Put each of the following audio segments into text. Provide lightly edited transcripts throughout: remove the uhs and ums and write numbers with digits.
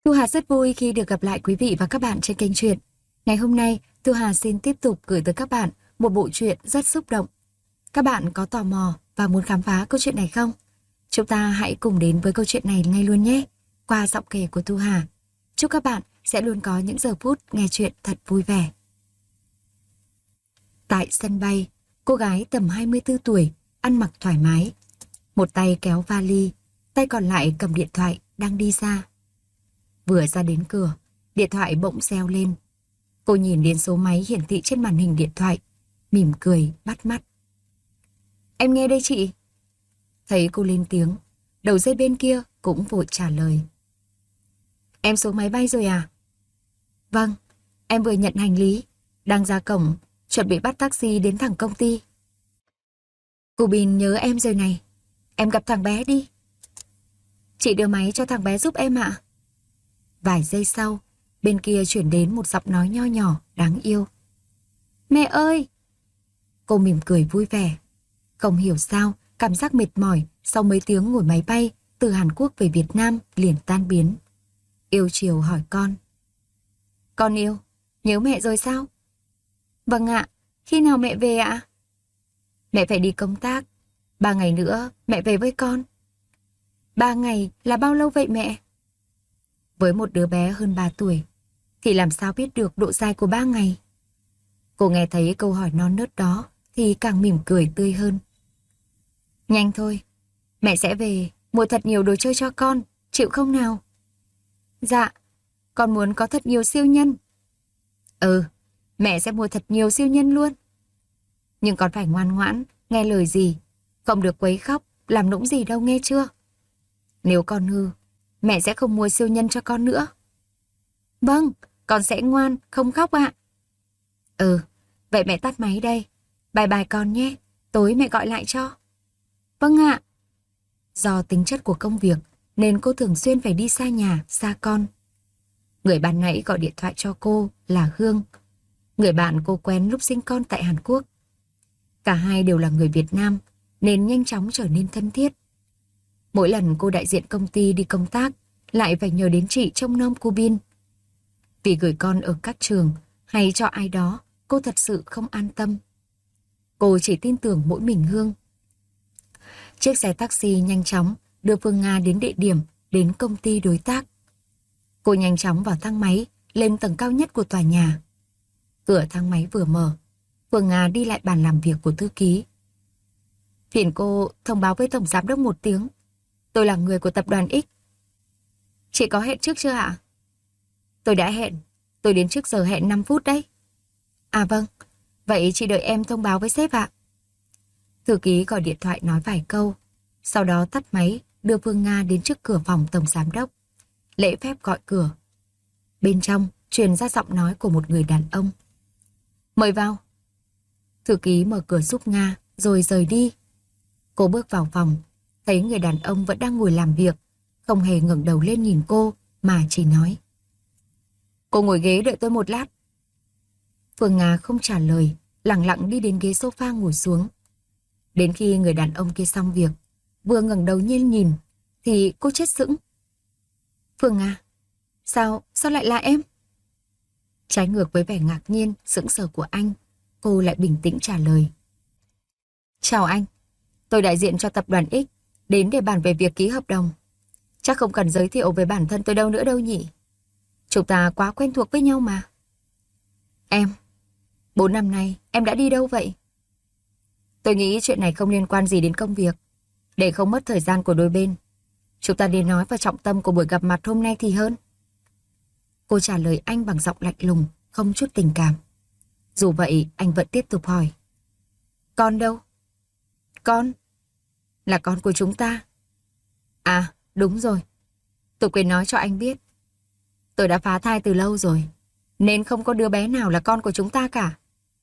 Thu Hà rất vui khi được gặp lại quý vị và các bạn trên kênh truyện. Ngày hôm nay, Thu Hà xin tiếp tục gửi tới các bạn một bộ truyện rất xúc động. Các bạn có tò mò và muốn khám phá câu chuyện này không? Chúng ta hãy cùng đến với câu chuyện này ngay luôn nhé, qua giọng kể của Thu Hà. Chúc các bạn sẽ luôn có những giờ phút nghe chuyện thật vui vẻ. Tại sân bay, cô gái tầm 24 tuổi, ăn mặc thoải mái. Một tay kéo vali, tay còn lại cầm điện thoại đang đi ra. Vừa ra đến cửa, điện thoại bỗng reo lên. Cô nhìn đến số máy hiển thị trên màn hình điện thoại, mỉm cười bắt mắt. Em nghe đây chị. Thấy cô lên tiếng, đầu dây bên kia cũng vội trả lời. Em xuống máy bay rồi à? Vâng, em vừa nhận hành lý, đang ra cổng, chuẩn bị bắt taxi đến thẳng công ty. Cô Bin nhớ em rồi này, em gặp thằng bé đi. Chị đưa máy cho thằng bé giúp em ạ. Vài giây sau, bên kia chuyển đến một giọng nói nho nhỏ, đáng yêu. Mẹ ơi! Cô mỉm cười vui vẻ. Không hiểu sao, cảm giác mệt mỏi sau mấy tiếng ngồi máy bay từ Hàn Quốc về Việt Nam liền tan biến. Yêu chiều hỏi con. Con yêu, nhớ mẹ rồi sao? Vâng ạ, khi nào mẹ về ạ? Mẹ phải đi công tác, 3 ngày nữa mẹ về với con. 3 ngày là bao lâu vậy mẹ? Với một đứa bé hơn 3 tuổi, thì làm sao biết được độ dài của 3 ngày? Cô nghe thấy câu hỏi non nớt đó thì càng mỉm cười tươi hơn. Nhanh thôi, mẹ sẽ về mua thật nhiều đồ chơi cho con, chịu không nào? Dạ, con muốn có thật nhiều siêu nhân. Ừ, mẹ sẽ mua thật nhiều siêu nhân luôn. Nhưng con phải ngoan ngoãn, nghe lời gì, không được quấy khóc, làm nũng gì đâu nghe chưa? Nếu con hư, mẹ sẽ không mua siêu nhân cho con nữa. Vâng, con sẽ ngoan, không khóc ạ. Ừ, vậy mẹ tắt máy đây. Bye bye con nhé, tối mẹ gọi lại cho. Vâng ạ. Do tính chất của công việc, nên cô thường xuyên phải đi xa nhà, xa con. Người ban nãy gọi điện thoại cho cô là Hương, người bạn cô quen lúc sinh con tại Hàn Quốc. Cả hai đều là người Việt Nam, nên nhanh chóng trở nên thân thiết. Mỗi lần cô đại diện công ty đi công tác, lại phải nhờ đến chị trông nom cô Bin. Vì gửi con ở các trường hay cho ai đó, cô thật sự không an tâm. Cô chỉ tin tưởng mỗi mình Hương. Chiếc xe taxi nhanh chóng đưa Phương Nga đến địa điểm, đến công ty đối tác. Cô nhanh chóng vào thang máy, lên tầng cao nhất của tòa nhà. Cửa thang máy vừa mở, Phương Nga đi lại bàn làm việc của thư ký. Phiền cô thông báo với tổng giám đốc một tiếng. Tôi là người của tập đoàn X. Chị có hẹn trước chưa ạ? Tôi đã hẹn. Tôi đến trước giờ hẹn 5 phút đấy. À vâng, vậy chị đợi em thông báo với sếp ạ. Thư ký gọi điện thoại nói vài câu, sau đó tắt máy, đưa Phương Nga đến trước cửa phòng tổng giám đốc. Lễ phép gọi cửa. Bên trong truyền ra giọng nói của một người đàn ông. Mời vào. Thư ký mở cửa giúp Nga rồi rời đi. Cô bước vào phòng, thấy người đàn ông vẫn đang ngồi làm việc, không hề ngẩng đầu lên nhìn cô mà chỉ nói. Cô ngồi ghế đợi tôi một lát. Phương Nga không trả lời, lẳng lặng đi đến ghế sofa ngồi xuống. Đến khi người đàn ông kia xong việc, vừa ngẩng đầu nhiên nhìn, thì cô chết sững. Phương Nga, sao lại là em? Trái ngược với vẻ ngạc nhiên, sững sờ của anh, cô lại bình tĩnh trả lời. Chào anh, tôi đại diện cho tập đoàn X, đến để bàn về việc ký hợp đồng. Chắc không cần giới thiệu về bản thân tôi đâu nữa đâu nhỉ? Chúng ta quá quen thuộc với nhau mà. Em, 4 năm nay em đã đi đâu vậy? Tôi nghĩ chuyện này không liên quan gì đến công việc. Để không mất thời gian của đôi bên, chúng ta nên nói vào trọng tâm của buổi gặp mặt hôm nay thì hơn. Cô trả lời anh bằng giọng lạnh lùng, không chút tình cảm. Dù vậy, anh vẫn tiếp tục hỏi. Con đâu? Con? Là con của chúng ta. À, đúng rồi. Tôi quên nói cho anh biết. Tôi đã phá thai từ lâu rồi, nên không có đứa bé nào là con của chúng ta cả.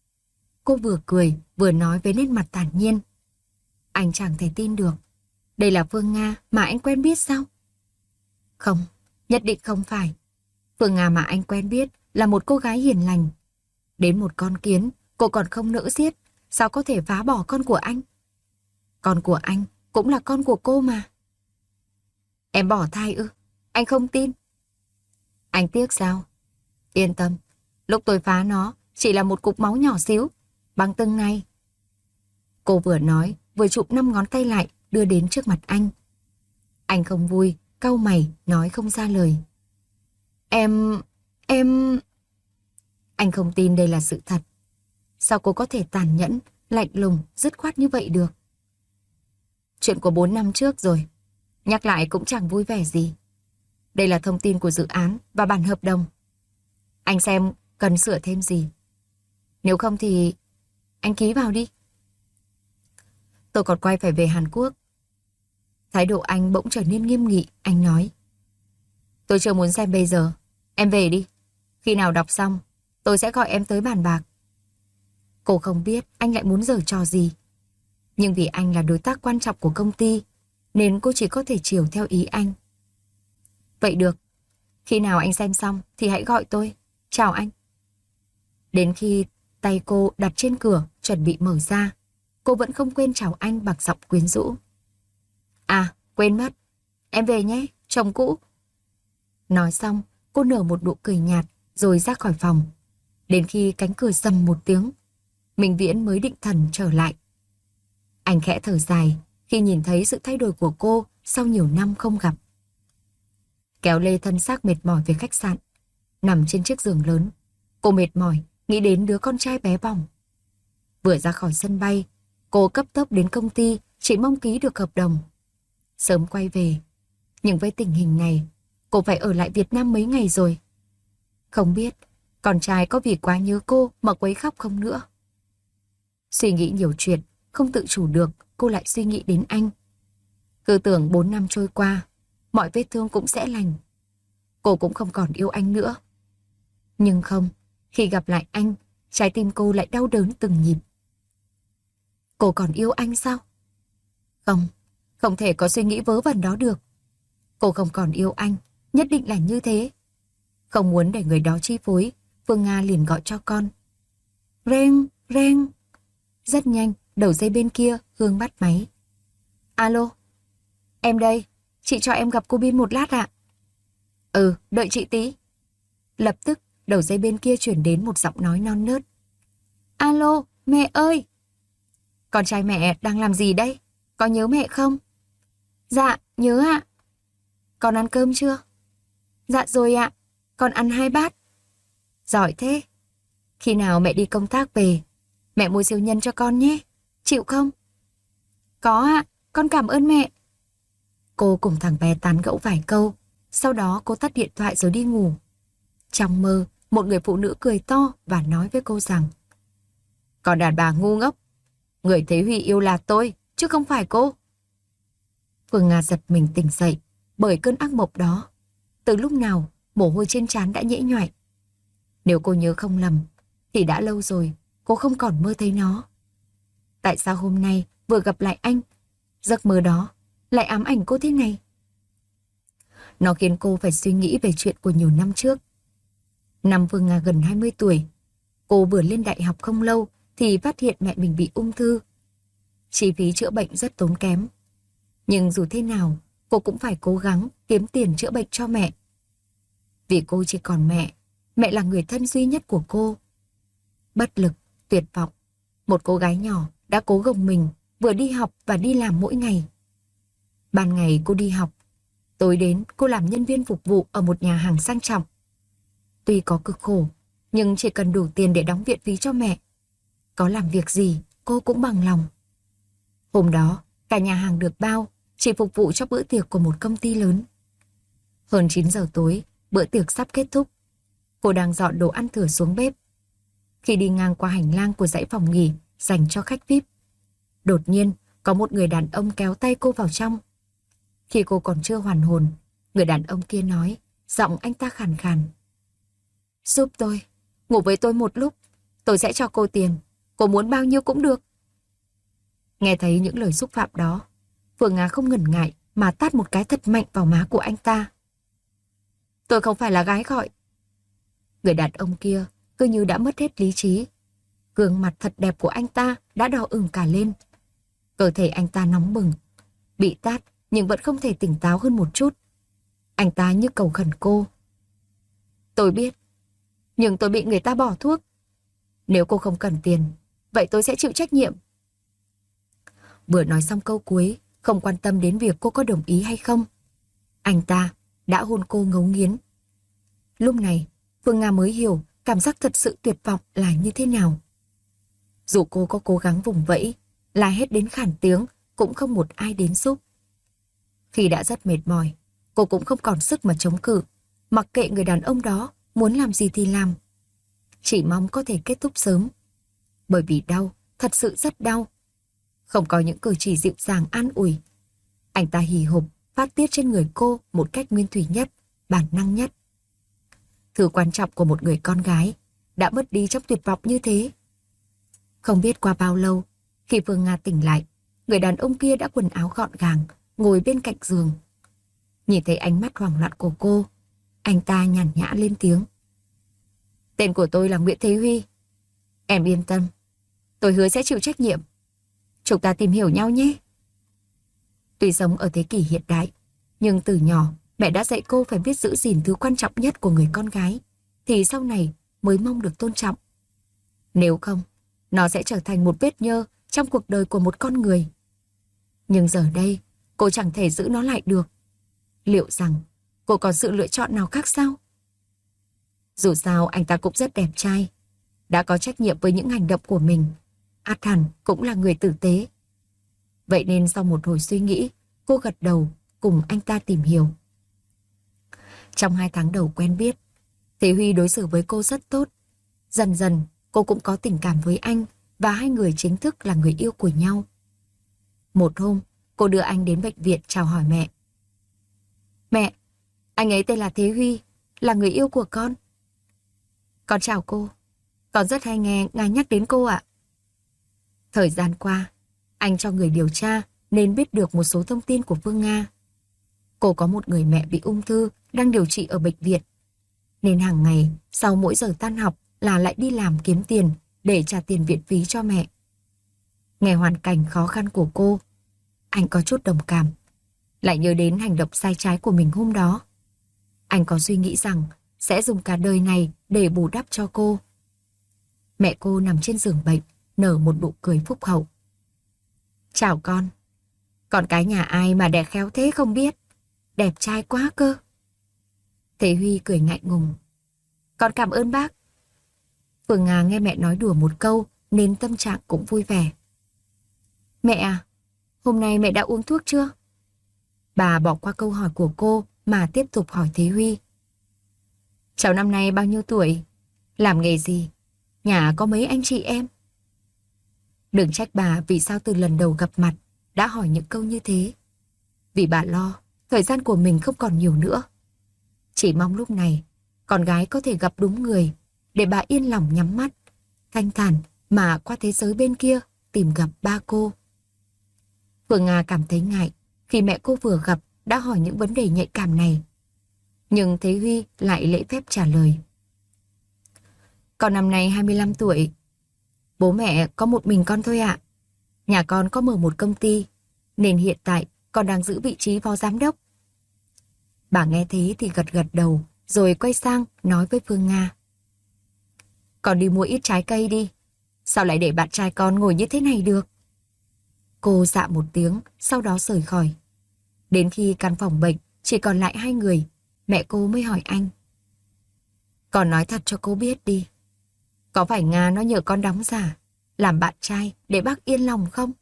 Cô vừa cười, vừa nói với nét mặt thản nhiên. Anh chẳng thể tin được. Đây là Phương Nga mà anh quen biết sao? Không, nhất định không phải. Phương Nga mà anh quen biết là một cô gái hiền lành. Đến một con kiến, cô còn không nỡ giết, sao có thể phá bỏ con của anh? Con của anh cũng là con của cô mà. Em bỏ thai ư? Anh không tin. Anh tiếc sao? Yên tâm, lúc tôi phá nó chỉ là một cục máu nhỏ xíu, bằng từng này. Cô vừa nói, vừa chụp 5 ngón tay lại, đưa đến trước mặt anh. Anh không vui, cau mày, nói không ra lời. Em... Anh không tin đây là sự thật. Sao cô có thể tàn nhẫn, lạnh lùng, dứt khoát như vậy được? Chuyện của 4 năm trước rồi, nhắc lại cũng chẳng vui vẻ gì. Đây là thông tin của dự án và bản hợp đồng. Anh xem cần sửa thêm gì. Nếu không thì anh ký vào đi. Tôi còn quay phải về Hàn Quốc. Thái độ anh bỗng trở nên nghiêm nghị, anh nói. Tôi chưa muốn xem bây giờ. Em về đi. Khi nào đọc xong, tôi sẽ gọi em tới bàn bạc. Cô không biết anh lại muốn giở trò gì. Nhưng vì anh là đối tác quan trọng của công ty, nên cô chỉ có thể chiều theo ý anh. Vậy được. Khi nào anh xem xong thì hãy gọi tôi. Chào anh. Đến khi tay cô đặt trên cửa chuẩn bị mở ra, cô vẫn không quên chào anh bằng giọng quyến rũ. À, quên mất. Em về nhé, chồng cũ. Nói xong, cô nở một nụ cười nhạt rồi ra khỏi phòng. Đến khi cánh cửa rầm một tiếng, Minh Viễn mới định thần trở lại. Anh khẽ thở dài khi nhìn thấy sự thay đổi của cô sau nhiều năm không gặp. Kéo lê thân xác mệt mỏi về khách sạn, nằm trên chiếc giường lớn. Cô mệt mỏi, nghĩ đến đứa con trai bé bỏng. Vừa ra khỏi sân bay, cô cấp tốc đến công ty, chỉ mong ký được hợp đồng. Sớm quay về, nhưng với tình hình này, cô phải ở lại Việt Nam mấy ngày rồi. Không biết, con trai có vì quá nhớ cô mà quấy khóc không nữa. Suy nghĩ nhiều chuyện, không tự chủ được, cô lại suy nghĩ đến anh. Cứ tưởng 4 năm trôi qua, mọi vết thương cũng sẽ lành. Cô cũng không còn yêu anh nữa. Nhưng không, khi gặp lại anh, trái tim cô lại đau đớn từng nhịp. Cô còn yêu anh sao? Không, không thể có suy nghĩ vớ vẩn đó được. Cô không còn yêu anh, nhất định là như thế. Không muốn để người đó chi phối, Phương Nga liền gọi cho con. Reng, reng. Rất nhanh, đầu dây bên kia, Hương bắt máy. Alo, em đây, chị cho em gặp cô Bin một lát ạ. Ừ, đợi chị tí. Lập tức, đầu dây bên kia chuyển đến một giọng nói non nớt. Alo, mẹ ơi! Con trai mẹ đang làm gì đây? Có nhớ mẹ không? Dạ, nhớ ạ. Con ăn cơm chưa? Dạ rồi ạ, con ăn 2 bát. Giỏi thế. Khi nào mẹ đi công tác về, mẹ mua siêu nhân cho con nhé. Chịu không? Có ạ, con cảm ơn mẹ. Cô cùng thằng bé tán gẫu vài câu, sau đó cô tắt điện thoại rồi đi ngủ. Trong mơ, một người phụ nữ cười to và nói với cô rằng: Còn đàn bà ngu ngốc, người Thế Huy yêu là tôi, chứ không phải cô. Phương Nga giật mình tỉnh dậy bởi cơn ác mộng đó. Từ lúc nào, mồ hôi trên trán đã nhễ nhoại. Nếu cô nhớ không lầm, thì đã lâu rồi cô không còn mơ thấy nó. Tại sao hôm nay vừa gặp lại anh, giấc mơ đó lại ám ảnh cô thế này? Nó khiến cô phải suy nghĩ về chuyện của nhiều năm trước. Năm Phương Nga gần 20 tuổi, cô vừa lên đại học không lâu thì phát hiện mẹ mình bị ung thư. Chi phí chữa bệnh rất tốn kém. Nhưng dù thế nào, cô cũng phải cố gắng kiếm tiền chữa bệnh cho mẹ. Vì cô chỉ còn mẹ, mẹ là người thân duy nhất của cô. Bất lực, tuyệt vọng, một cô gái nhỏ đã cố gồng mình, vừa đi học và đi làm mỗi ngày. Ban ngày cô đi học, tối đến cô làm nhân viên phục vụ ở một nhà hàng sang trọng. Tuy có cực khổ, nhưng chỉ cần đủ tiền để đóng viện phí cho mẹ. Có làm việc gì, cô cũng bằng lòng. Hôm đó, cả nhà hàng được bao, chỉ phục vụ cho bữa tiệc của một công ty lớn. Hơn 9 giờ tối, bữa tiệc sắp kết thúc. Cô đang dọn đồ ăn thừa xuống bếp. Khi đi ngang qua hành lang của dãy phòng nghỉ dành cho khách VIP, đột nhiên có một người đàn ông kéo tay cô vào trong. Khi cô còn chưa hoàn hồn, người đàn ông kia nói, giọng anh ta khàn khàn: Giúp tôi, ngủ với tôi một lúc, tôi sẽ cho cô tiền, cô muốn bao nhiêu cũng được. Nghe thấy những lời xúc phạm đó, Phương Nga không ngần ngại mà tát một cái thật mạnh vào má của anh ta. Tôi không phải là gái gọi. Người đàn ông kia cứ như đã mất hết lý trí. Gương mặt thật đẹp của anh ta đã đỏ ửng cả lên. Cơ thể anh ta nóng bừng. Bị tát nhưng vẫn không thể tỉnh táo hơn một chút. Anh ta như cầu khẩn cô. Tôi biết, nhưng tôi bị người ta bỏ thuốc. Nếu cô không cần tiền, vậy tôi sẽ chịu trách nhiệm. Vừa nói xong câu cuối, không quan tâm đến việc cô có đồng ý hay không. Anh ta đã hôn cô ngấu nghiến. Lúc này, Phương Nga mới hiểu cảm giác thật sự tuyệt vọng là như thế nào. Dù cô có cố gắng vùng vẫy, la hét đến khản tiếng, cũng không một ai đến giúp. Khi đã rất mệt mỏi, cô cũng không còn sức mà chống cự, mặc kệ người đàn ông đó muốn làm gì thì làm. Chỉ mong có thể kết thúc sớm. Bởi vì đau, thật sự rất đau. Không có những cử chỉ dịu dàng an ủi. Anh ta hì hục, phát tiết trên người cô một cách nguyên thủy nhất, bản năng nhất. Thứ quan trọng của một người con gái đã mất đi trong tuyệt vọng như thế. Không biết qua bao lâu, khi Phương Nga tỉnh lại, người đàn ông kia đã quần áo gọn gàng, ngồi bên cạnh giường. Nhìn thấy ánh mắt hoảng loạn của cô, anh ta nhàn nhã lên tiếng. Tên của tôi là Nguyễn Thế Huy. Em yên tâm, tôi hứa sẽ chịu trách nhiệm. Chúng ta tìm hiểu nhau nhé. Tuy sống ở thế kỷ hiện đại, nhưng từ nhỏ mẹ đã dạy cô phải biết giữ gìn thứ quan trọng nhất của người con gái, thì sau này mới mong được tôn trọng. Nếu không, nó sẽ trở thành một vết nhơ trong cuộc đời của một con người. Nhưng giờ đây, cô chẳng thể giữ nó lại được. Liệu rằng cô còn sự lựa chọn nào khác sao? Dù sao anh ta cũng rất đẹp trai, đã có trách nhiệm với những hành động của mình. Ắt hẳn cũng là người tử tế. Vậy nên sau một hồi suy nghĩ, cô gật đầu cùng anh ta tìm hiểu. Trong 2 tháng đầu quen biết, Thế Huy đối xử với cô rất tốt. Dần dần, cô cũng có tình cảm với anh và hai người chính thức là người yêu của nhau. Một hôm, cô đưa anh đến bệnh viện chào hỏi mẹ. Mẹ, anh ấy tên là Thế Huy, là người yêu của con. Con chào cô, con rất hay nghe ngài nhắc đến cô ạ. Thời gian qua, anh cho người điều tra nên biết được một số thông tin của Phương Nga. Cô có một người mẹ bị ung thư đang điều trị ở bệnh viện. Nên hàng ngày, sau mỗi giờ tan học là lại đi làm kiếm tiền để trả tiền viện phí cho mẹ. Nghe hoàn cảnh khó khăn của cô, anh có chút đồng cảm. Lại nhớ đến hành động sai trái của mình hôm đó. Anh có suy nghĩ rằng sẽ dùng cả đời này để bù đắp cho cô. Mẹ cô nằm trên giường bệnh, nở một nụ cười phúc hậu. Chào con cái nhà ai mà đẻ khéo thế không biết. Đẹp trai quá cơ. Thế Huy cười ngại ngùng. Con cảm ơn bác. Phương Nga nghe mẹ nói đùa một câu nên tâm trạng cũng vui vẻ. Mẹ à, hôm nay mẹ đã uống thuốc chưa? Bà bỏ qua câu hỏi của cô mà tiếp tục hỏi Thế Huy. Cháu năm nay bao nhiêu tuổi? Làm nghề gì? Nhà có mấy anh chị em? Đừng trách bà vì sao từ lần đầu gặp mặt đã hỏi những câu như thế. Vì bà lo thời gian của mình không còn nhiều nữa. Chỉ mong lúc này con gái có thể gặp đúng người để bà yên lòng nhắm mắt, thanh thản mà qua thế giới bên kia tìm gặp ba cô. Phương Nga cảm thấy ngại khi mẹ cô vừa gặp đã hỏi những vấn đề nhạy cảm này. Nhưng Thế Huy lại lễ phép trả lời. Con năm nay 25 tuổi. Bố mẹ có một mình con thôi ạ. Nhà con có mở một công ty, nên hiện tại con đang giữ vị trí phó giám đốc. Bà nghe thế thì gật gật đầu, rồi quay sang nói với Phương Nga. Con đi mua ít trái cây đi. Sao lại để bạn trai con ngồi như thế này được? Cô dạ một tiếng, sau đó rời khỏi. Đến khi căn phòng bệnh chỉ còn lại 2 người, mẹ cô mới hỏi anh. Con nói thật cho cô biết đi. Có phải Nga nó nhờ con đóng giả, làm bạn trai để bác yên lòng không?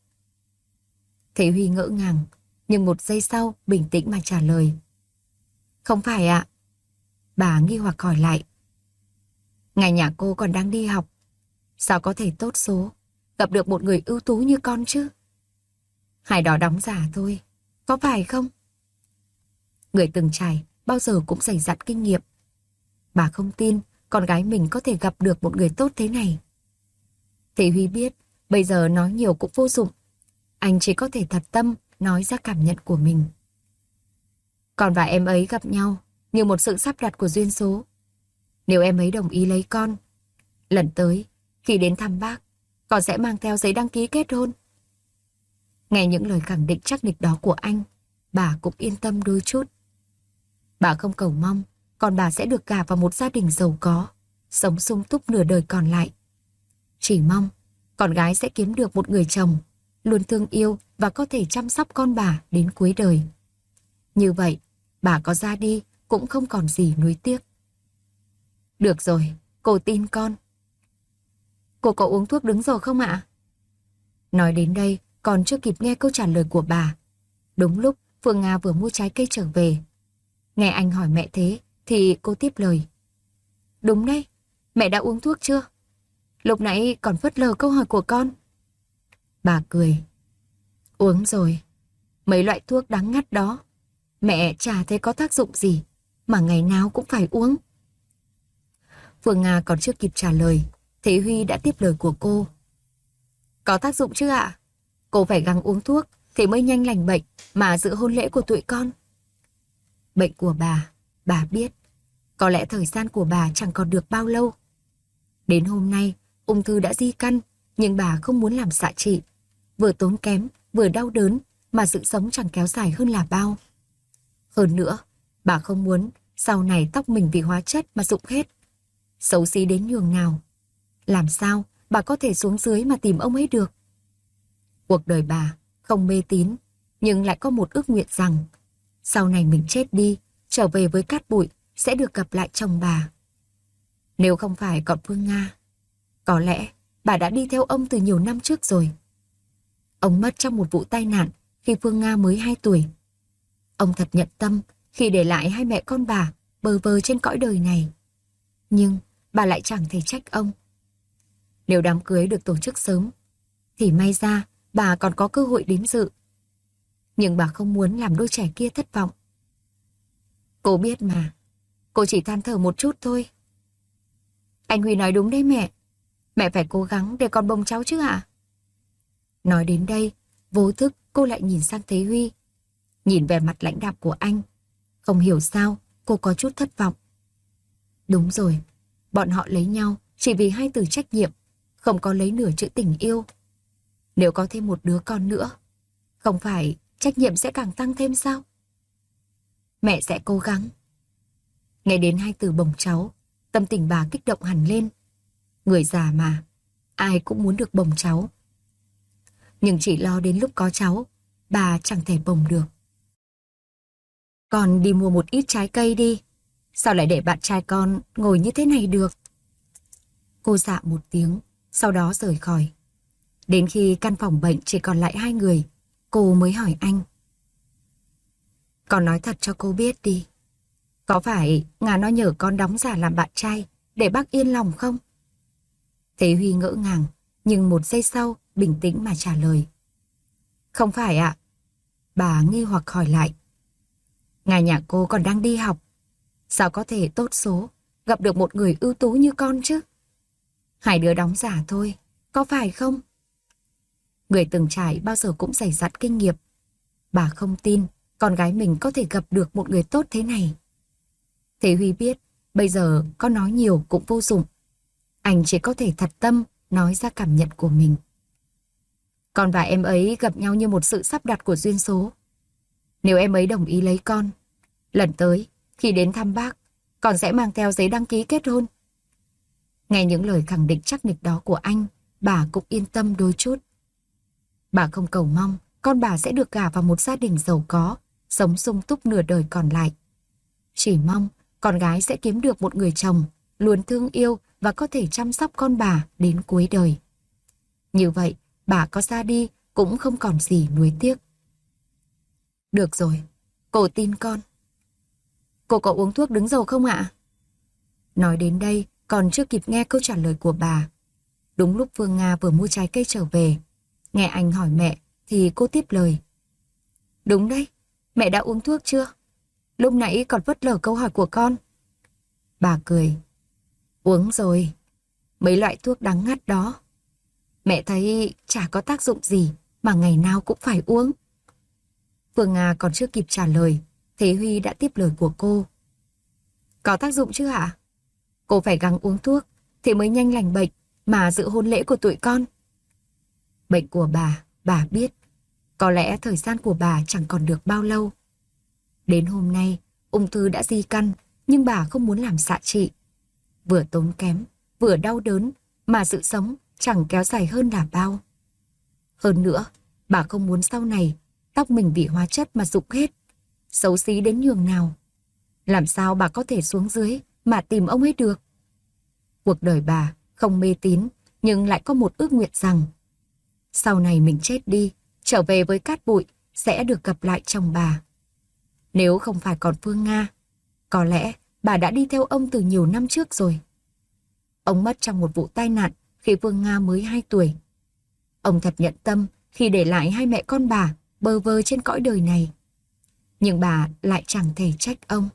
Thế Huy ngỡ ngàng, nhưng một giây sau bình tĩnh mà trả lời. Không phải ạ. Bà nghi hoặc hỏi lại. Ngày nhà cô còn đang đi học. Sao có thể tốt số, gặp được một người ưu tú như con chứ? Hải đó đóng giả thôi, có phải không? Người từng trải bao giờ cũng dày dặn kinh nghiệm. Bà không tin con gái mình có thể gặp được một người tốt thế này. Thế Huy biết bây giờ nói nhiều cũng vô dụng. Anh chỉ có thể thật tâm nói ra cảm nhận của mình. Con và em ấy gặp nhau như một sự sắp đặt của duyên số. Nếu em ấy đồng ý lấy con, lần tới khi đến thăm bác, con sẽ mang theo giấy đăng ký kết hôn. Nghe những lời khẳng định chắc nịch đó của anh, bà cũng yên tâm đôi chút. Bà không cầu mong con bà sẽ được gả vào một gia đình giàu có, sống sung túc nửa đời còn lại. Chỉ mong con gái sẽ kiếm được một người chồng luôn thương yêu và có thể chăm sóc con bà đến cuối đời. Như vậy, bà có ra đi cũng không còn gì nuối tiếc. Được rồi, cô tin con. Cô có uống thuốc đứng rồi không ạ? Nói đến đây, còn chưa kịp nghe câu trả lời của bà. Đúng lúc Phương Nga vừa mua trái cây trở về. Nghe anh hỏi mẹ thế, thì cô tiếp lời. Đúng đấy, mẹ đã uống thuốc chưa? Lúc nãy còn phớt lờ câu hỏi của con. Bà cười. Uống rồi. Mấy loại thuốc đắng ngắt đó, mẹ chả thấy có tác dụng gì, mà ngày nào cũng phải uống. Phương Nga còn chưa kịp trả lời, Thế Huy đã tiếp lời của cô. Có tác dụng chứ ạ? Cô phải gắng uống thuốc thì mới nhanh lành bệnh mà dự hôn lễ của tụi con. Bệnh của bà biết. Có lẽ thời gian của bà chẳng còn được bao lâu. Đến hôm nay, ung thư đã di căn, nhưng bà không muốn làm xạ trị. Vừa tốn kém, vừa đau đớn, mà sự sống chẳng kéo dài hơn là bao. Hơn nữa, bà không muốn sau này tóc mình vì hóa chất mà rụng hết. Xấu xí đến nhường nào. Làm sao bà có thể xuống dưới mà tìm ông ấy được? Cuộc đời bà không mê tín, nhưng lại có một ước nguyện rằng sau này mình chết đi, trở về với cát bụi sẽ được gặp lại chồng bà. Nếu không phải còn Phương Nga, có lẽ bà đã đi theo ông từ nhiều năm trước rồi. Ông mất trong một vụ tai nạn khi Phương Nga mới 2 tuổi. Ông thật nhận tâm khi để lại hai mẹ con bà bơ vơ trên cõi đời này. Nhưng bà lại chẳng thể trách ông. Nếu đám cưới được tổ chức sớm, thì may ra bà còn có cơ hội đến dự. Nhưng bà không muốn làm đôi trẻ kia thất vọng. Cô biết mà, cô chỉ than thở một chút thôi. Anh Huy nói đúng đấy mẹ. Mẹ phải cố gắng để con bồng cháu chứ ạ? Nói đến đây, vô thức cô lại nhìn sang Thế Huy. Nhìn về mặt lãnh đạm của anh, không hiểu sao cô có chút thất vọng. Đúng rồi, bọn họ lấy nhau chỉ vì 2 từ trách nhiệm, không có lấy nửa chữ tình yêu. Nếu có thêm một đứa con nữa, không phải trách nhiệm sẽ càng tăng thêm sao? Mẹ sẽ cố gắng. Nghe đến 2 từ bồng cháu, tâm tình bà kích động hẳn lên. Người già mà, ai cũng muốn được bồng cháu. Nhưng chỉ lo đến lúc có cháu, bà chẳng thể bồng được. Con đi mua một ít trái cây đi. Sao lại để bạn trai con ngồi như thế này được? Cô dạ một tiếng, sau đó rời khỏi. Đến khi căn phòng bệnh chỉ còn lại 2 người, cô mới hỏi anh. Con nói thật cho cô biết đi. Có phải Nga nó nhờ con đóng giả làm bạn trai để bác yên lòng không? Thế Huy ngỡ ngàng, nhưng một giây sau bình tĩnh mà trả lời. Không phải ạ. Bà nghi hoặc hỏi lại. Nga nhà cô còn đang đi học. Sao có thể tốt số gặp được một người ưu tú như con chứ? 2 đứa đóng giả thôi, có phải không? Người từng trải bao giờ cũng dày dặn kinh nghiệm. Bà không tin con gái mình có thể gặp được một người tốt thế này. Thế Huy biết bây giờ có nói nhiều cũng vô dụng. Anh chỉ có thể thật tâm nói ra cảm nhận của mình. Con và em ấy gặp nhau như một sự sắp đặt của duyên số. Nếu em ấy đồng ý lấy con, lần tới khi đến thăm bác, con sẽ mang theo giấy đăng ký kết hôn. Nghe những lời khẳng định chắc nịch đó của anh, bà cũng yên tâm đôi chút. Bà không cầu mong con bà sẽ được gả vào một gia đình giàu có, sống sung túc nửa đời còn lại. Chỉ mong con gái sẽ kiếm được một người chồng luôn thương yêu và có thể chăm sóc con bà đến cuối đời. Như vậy, bà có ra đi cũng không còn gì nuối tiếc. Được rồi, cô tin con. Cô có uống thuốc đứng dầu không ạ? Nói đến đây, còn chưa kịp nghe câu trả lời của bà. Đúng lúc Phương Nga vừa mua trái cây trở về. Nghe anh hỏi mẹ, thì cô tiếp lời. Đúng đấy, mẹ đã uống thuốc chưa? Lúc nãy còn phớt lờ câu hỏi của con. Bà cười. Uống rồi. Mấy loại thuốc đắng ngắt đó, mẹ thấy chả có tác dụng gì mà ngày nào cũng phải uống. Phương Nga còn chưa kịp trả lời, Thế Huy đã tiếp lời của cô. Có tác dụng chứ ạ? Cô phải gắng uống thuốc thì mới nhanh lành bệnh mà dự hôn lễ của tụi con. Bệnh của bà biết. Có lẽ thời gian của bà chẳng còn được bao lâu. Đến hôm nay, ung thư đã di căn, nhưng bà không muốn làm xạ trị. Vừa tốn kém, vừa đau đớn, mà sự sống chẳng kéo dài hơn là bao. Hơn nữa, bà không muốn sau này tóc mình bị hóa chất mà rụng hết, xấu xí đến nhường nào. Làm sao bà có thể xuống dưới mà tìm ông ấy được? Cuộc đời bà không mê tín, nhưng lại có một ước nguyện rằng sau này mình chết đi, trở về với cát bụi, sẽ được gặp lại chồng bà. Nếu không phải còn Phương Nga, có lẽ bà đã đi theo ông từ nhiều năm trước rồi. Ông mất trong một vụ tai nạn khi Phương Nga mới 2 tuổi. Ông thật nhận tâm khi để lại hai mẹ con bà bơ vơ trên cõi đời này. Nhưng bà lại chẳng thể trách ông.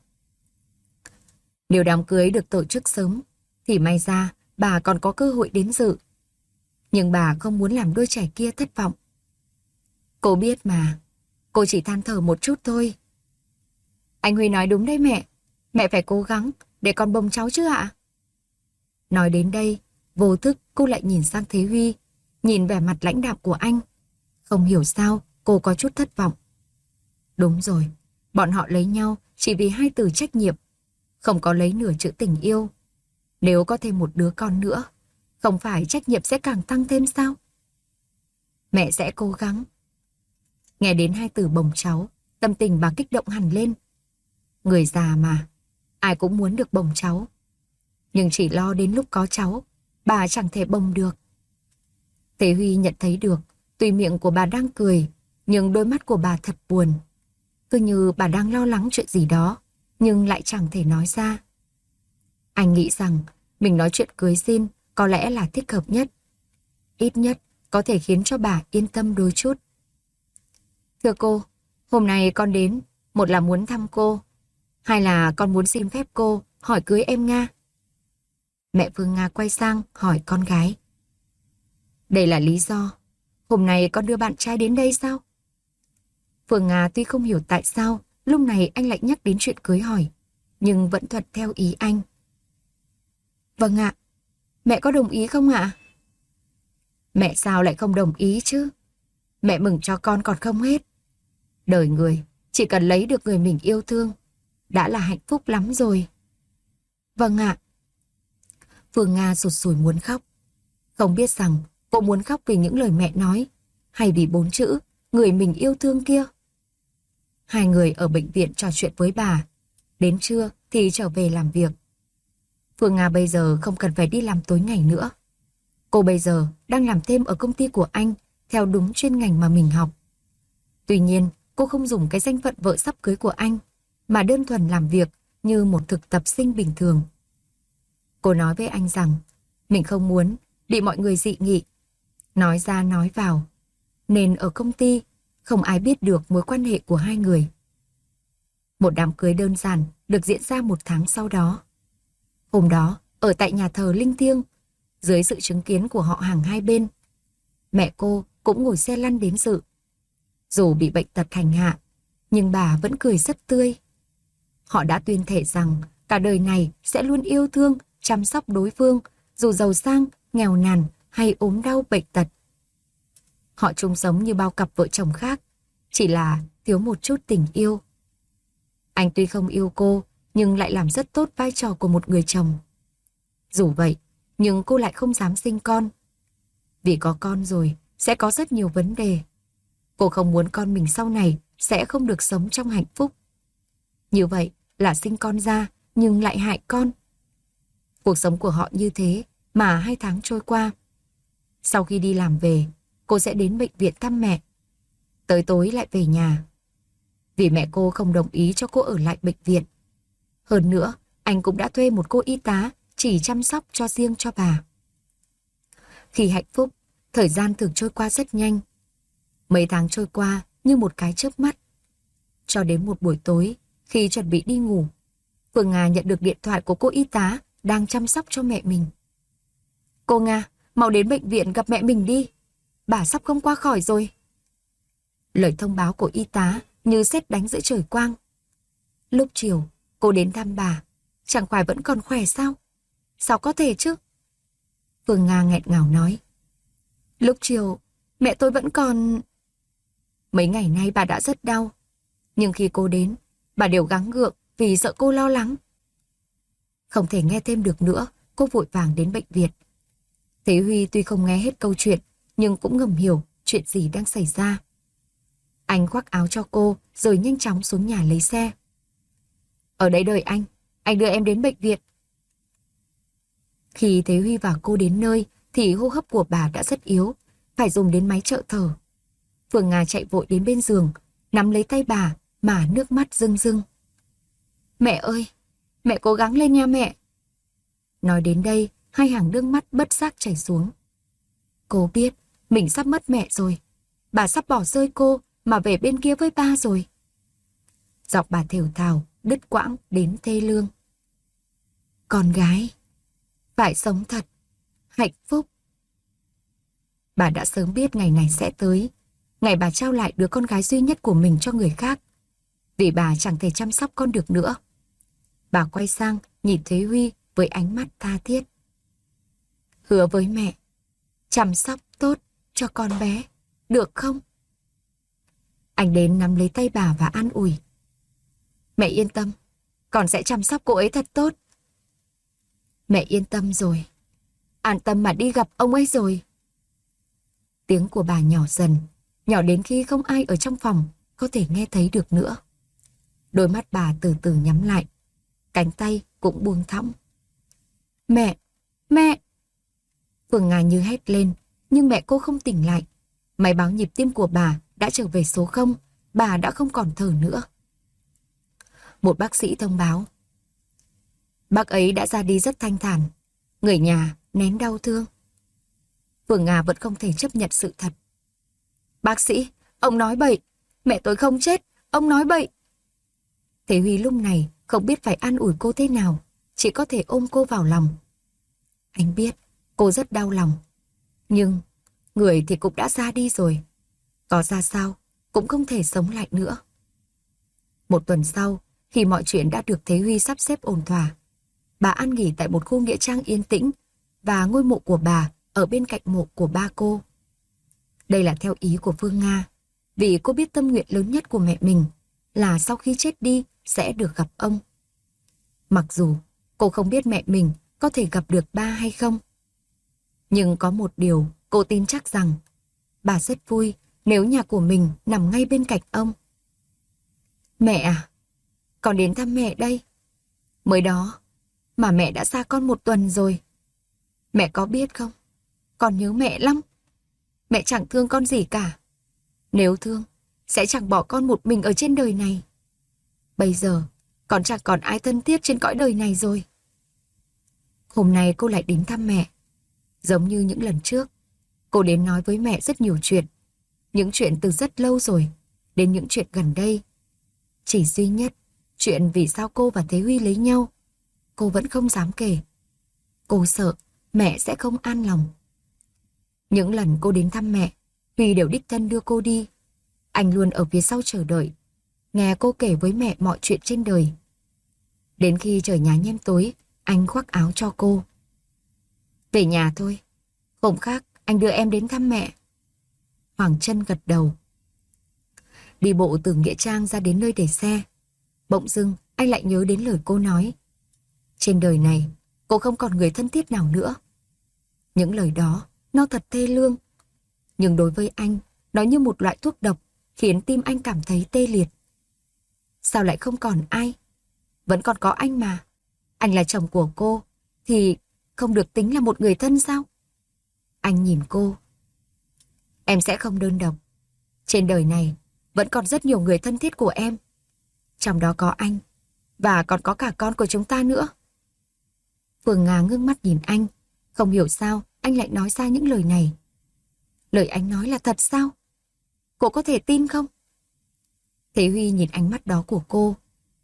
Nếu đám cưới được tổ chức sớm, thì may ra bà còn có cơ hội đến dự. Nhưng bà không muốn làm đôi trẻ kia thất vọng. Cô biết mà, cô chỉ than thở một chút thôi. Anh Huy nói đúng đấy mẹ, mẹ phải cố gắng để con bồng cháu chứ ạ. Nói đến đây, vô thức cô lại nhìn sang Thế Huy, nhìn vẻ mặt lãnh đạm của anh. Không hiểu sao cô có chút thất vọng. Đúng rồi, bọn họ lấy nhau chỉ vì 2 từ trách nhiệm, không có lấy nửa chữ tình yêu. Nếu có thêm một đứa con nữa, không phải trách nhiệm sẽ càng tăng thêm sao? Mẹ sẽ cố gắng. Nghe đến 2 từ bồng cháu, tâm tình bà kích động hẳn lên. Người già mà, ai cũng muốn được bồng cháu. Nhưng chỉ lo đến lúc có cháu, bà chẳng thể bồng được. Thế Huy nhận thấy được, tuy miệng của bà đang cười, nhưng đôi mắt của bà thật buồn. Cứ như bà đang lo lắng chuyện gì đó, nhưng lại chẳng thể nói ra. Anh nghĩ rằng mình nói chuyện cưới xin có lẽ là thích hợp nhất. Ít nhất có thể khiến cho bà yên tâm đôi chút. Thưa cô, hôm nay con đến, một là muốn thăm cô, hai là con muốn xin phép cô hỏi cưới em Nga. Mẹ Phương Nga quay sang hỏi con gái. Đây là lý do, hôm nay con đưa bạn trai đến đây sao? Phương Nga tuy không hiểu tại sao lúc này anh lại nhắc đến chuyện cưới hỏi, nhưng vẫn thuận theo ý anh. Vâng ạ, mẹ có đồng ý không ạ? Mẹ sao lại không đồng ý chứ? Mẹ mừng cho con còn không hết. Đời người chỉ cần lấy được người mình yêu thương đã là hạnh phúc lắm rồi. Vâng ạ. Phương Nga sụt sùi muốn khóc. Không biết rằng cô muốn khóc vì những lời mẹ nói hay vì 4 chữ người mình yêu thương kia. Hai người ở bệnh viện trò chuyện với bà. Đến trưa thì trở về làm việc. Phương Nga bây giờ không cần phải đi làm tối ngày nữa. Cô bây giờ đang làm thêm ở công ty của anh theo đúng chuyên ngành mà mình học. Tuy nhiên, cô không dùng cái danh phận vợ sắp cưới của anh, mà đơn thuần làm việc như một thực tập sinh bình thường. Cô nói với anh rằng mình không muốn bị mọi người dị nghị, nói ra nói vào, nên ở công ty không ai biết được mối quan hệ của hai người. Một đám cưới đơn giản được diễn ra 1 tháng sau đó. Hôm đó, ở tại nhà thờ linh thiêng, dưới sự chứng kiến của họ hàng hai bên, mẹ cô cũng ngồi xe lăn đến dự. Dù bị bệnh tật hành hạ, nhưng bà vẫn cười rất tươi. Họ đã tuyên thệ rằng cả đời này sẽ luôn yêu thương, chăm sóc đối phương, dù giàu sang, nghèo nàn hay ốm đau bệnh tật. Họ chung sống như bao cặp vợ chồng khác, chỉ là thiếu một chút tình yêu. Anh tuy không yêu cô, nhưng lại làm rất tốt vai trò của một người chồng. Dù vậy, nhưng cô lại không dám sinh con. Vì có con rồi, sẽ có rất nhiều vấn đề. Cô không muốn con mình sau này sẽ không được sống trong hạnh phúc. Như vậy là sinh con ra, nhưng lại hại con. Cuộc sống của họ như thế mà 2 tháng trôi qua. Sau khi đi làm về, cô sẽ đến bệnh viện thăm mẹ. Tới tối lại về nhà. Vì mẹ cô không đồng ý cho cô ở lại bệnh viện. Hơn nữa, anh cũng đã thuê một cô y tá chỉ chăm sóc cho riêng cho bà. Khi hạnh phúc, thời gian thường trôi qua rất nhanh. Mấy tháng trôi qua như một cái chớp mắt. Cho đến một buổi tối, khi chuẩn bị đi ngủ, Phương Nga nhận được điện thoại của cô y tá đang chăm sóc cho mẹ mình. Cô Nga, mau đến bệnh viện gặp mẹ mình đi. Bà sắp không qua khỏi rồi. Lời thông báo của y tá như sét đánh giữa trời quang. Lúc chiều, cô đến thăm bà. Chẳng phải vẫn còn khỏe sao? Sao có thể chứ? Phương Nga nghẹn ngào nói. Lúc chiều, mẹ tôi vẫn còn... Mấy ngày nay bà đã rất đau. Nhưng khi cô đến, bà đều gắng gượng vì sợ cô lo lắng. Không thể nghe thêm được nữa, cô vội vàng đến bệnh viện. Thế Huy tuy không nghe hết câu chuyện, nhưng cũng ngầm hiểu chuyện gì đang xảy ra. Anh khoác áo cho cô, rồi nhanh chóng xuống nhà lấy xe. Ở đây đợi anh đưa em đến bệnh viện. Khi Thế Huy và cô đến nơi, thì hô hấp của bà đã rất yếu, phải dùng đến máy trợ thở. Phương Nga chạy vội đến bên giường, nắm lấy tay bà mà nước mắt rưng rưng. Mẹ ơi, mẹ cố gắng lên nha mẹ. Nói đến đây, hai hàng nước mắt bất giác chảy xuống. Cô biết mình sắp mất mẹ rồi. Bà sắp bỏ rơi cô mà về bên kia với ba rồi. Giọng bà thều thào, đứt quãng đến thê lương. Con gái, phải sống thật, hạnh phúc. Bà đã sớm biết ngày này sẽ tới, ngày bà trao lại đứa con gái duy nhất của mình cho người khác. Vì bà chẳng thể chăm sóc con được nữa. Bà quay sang nhìn Thế Huy với ánh mắt tha thiết. Hứa với mẹ, chăm sóc tốt cho con bé, được không? Anh đến nắm lấy tay bà và an ủi. Mẹ yên tâm, con sẽ chăm sóc cô ấy thật tốt. Mẹ yên tâm rồi, an tâm mà đi gặp ông ấy rồi. Tiếng của bà nhỏ dần, nhỏ đến khi không ai ở trong phòng có thể nghe thấy được nữa. Đôi mắt bà từ từ nhắm lại, cánh tay cũng buông thõng. Mẹ, mẹ! Phương Nga như hét lên, nhưng mẹ cô không tỉnh lại. Máy báo nhịp tim của bà đã trở về số 0, bà đã không còn thở nữa. Một bác sĩ thông báo. Bác ấy đã ra đi rất thanh thản, người nhà nén đau thương. Phương Nga vẫn không thể chấp nhận sự thật. Bác sĩ, ông nói bậy, mẹ tôi không chết, ông nói bậy. Thế Huy lúc này không biết phải an ủi cô thế nào, chỉ có thể ôm cô vào lòng. Anh biết cô rất đau lòng, nhưng người thì cũng đã ra đi rồi. Có ra sao cũng không thể sống lại nữa. Một tuần sau, khi mọi chuyện đã được Thế Huy sắp xếp ổn thỏa, bà an nghỉ tại một khu nghĩa trang yên tĩnh và ngôi mộ của bà ở bên cạnh mộ của ba cô. Đây là theo ý của Phương Nga, vì cô biết tâm nguyện lớn nhất của mẹ mình là sau khi chết đi sẽ được gặp ông. Mặc dù cô không biết mẹ mình có thể gặp được ba hay không, nhưng có một điều cô tin chắc rằng bà rất vui nếu nhà của mình nằm ngay bên cạnh ông. Mẹ à, con đến thăm mẹ đây. Mới đó mà mẹ đã xa con 1 tuần rồi. Mẹ có biết không, con nhớ mẹ lắm. Mẹ chẳng thương con gì cả. Nếu thương, sẽ chẳng bỏ con một mình ở trên đời này. Bây giờ, con chẳng còn ai thân thiết trên cõi đời này rồi. Hôm nay cô lại đến thăm mẹ. Giống như những lần trước, cô đến nói với mẹ rất nhiều chuyện. Những chuyện từ rất lâu rồi, đến những chuyện gần đây. Chỉ duy nhất, chuyện vì sao cô và Thế Huy lấy nhau, cô vẫn không dám kể. Cô sợ mẹ sẽ không an lòng. Những lần cô đến thăm mẹ, Huy đều đích thân đưa cô đi. Anh luôn ở phía sau chờ đợi, nghe cô kể với mẹ mọi chuyện trên đời. Đến khi trời nhá nhem tối, anh khoác áo cho cô. Về nhà thôi, hôm khác anh đưa em đến thăm mẹ. Hoàng Trân gật đầu. Đi bộ từ nghĩa trang ra đến nơi để xe, bỗng dưng anh lại nhớ đến lời cô nói. Trên đời này, cô không còn người thân thiết nào nữa. Những lời đó, nó thật thê lương. Nhưng đối với anh, nó như một loại thuốc độc, khiến tim anh cảm thấy tê liệt. Sao lại không còn ai? Vẫn còn có anh mà. Anh là chồng của cô, thì không được tính là một người thân sao? Anh nhìn cô. Em sẽ không đơn độc. Trên đời này, vẫn còn rất nhiều người thân thiết của em. Trong đó có anh, và còn có cả con của chúng ta nữa. Phương Nga ngước mắt nhìn anh, không hiểu sao anh lại nói ra những lời này. Lời anh nói là thật sao? Cô có thể tin không? Thế Huy nhìn ánh mắt đó của cô.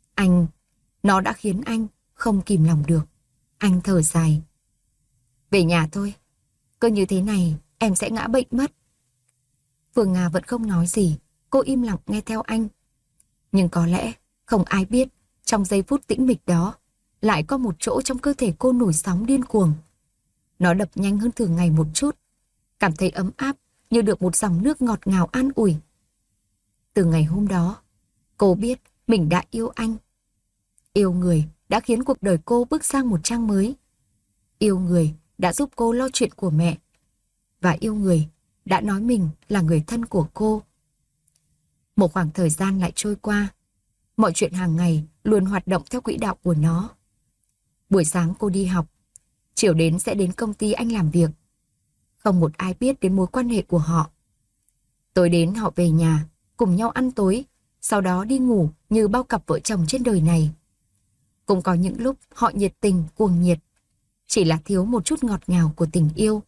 Nó đã khiến anh không kìm lòng được. Anh thở dài. Về nhà thôi. Cứ như thế này, em sẽ ngã bệnh mất. Phương Nga vẫn không nói gì. Cô im lặng nghe theo anh. Nhưng có lẽ không ai biết trong giây phút tĩnh mịch đó lại có một chỗ trong cơ thể cô nổi sóng điên cuồng. Nó đập nhanh hơn thường ngày một chút. Cảm thấy ấm áp như được một dòng nước ngọt ngào an ủi. Từ ngày hôm đó, cô biết mình đã yêu anh. Yêu người đã khiến cuộc đời cô bước sang một trang mới. Yêu người đã giúp cô lo chuyện của mẹ. Và yêu người đã nói mình là người thân của cô. Một khoảng thời gian lại trôi qua. Mọi chuyện hàng ngày luôn hoạt động theo quỹ đạo của nó. Buổi sáng cô đi học, chiều đến sẽ đến công ty anh làm việc. Không một ai biết đến mối quan hệ của họ. Tối đến họ về nhà, cùng nhau ăn tối, sau đó đi ngủ như bao cặp vợ chồng trên đời này. Cũng có những lúc họ nhiệt tình, cuồng nhiệt, chỉ là thiếu một chút ngọt ngào của tình yêu.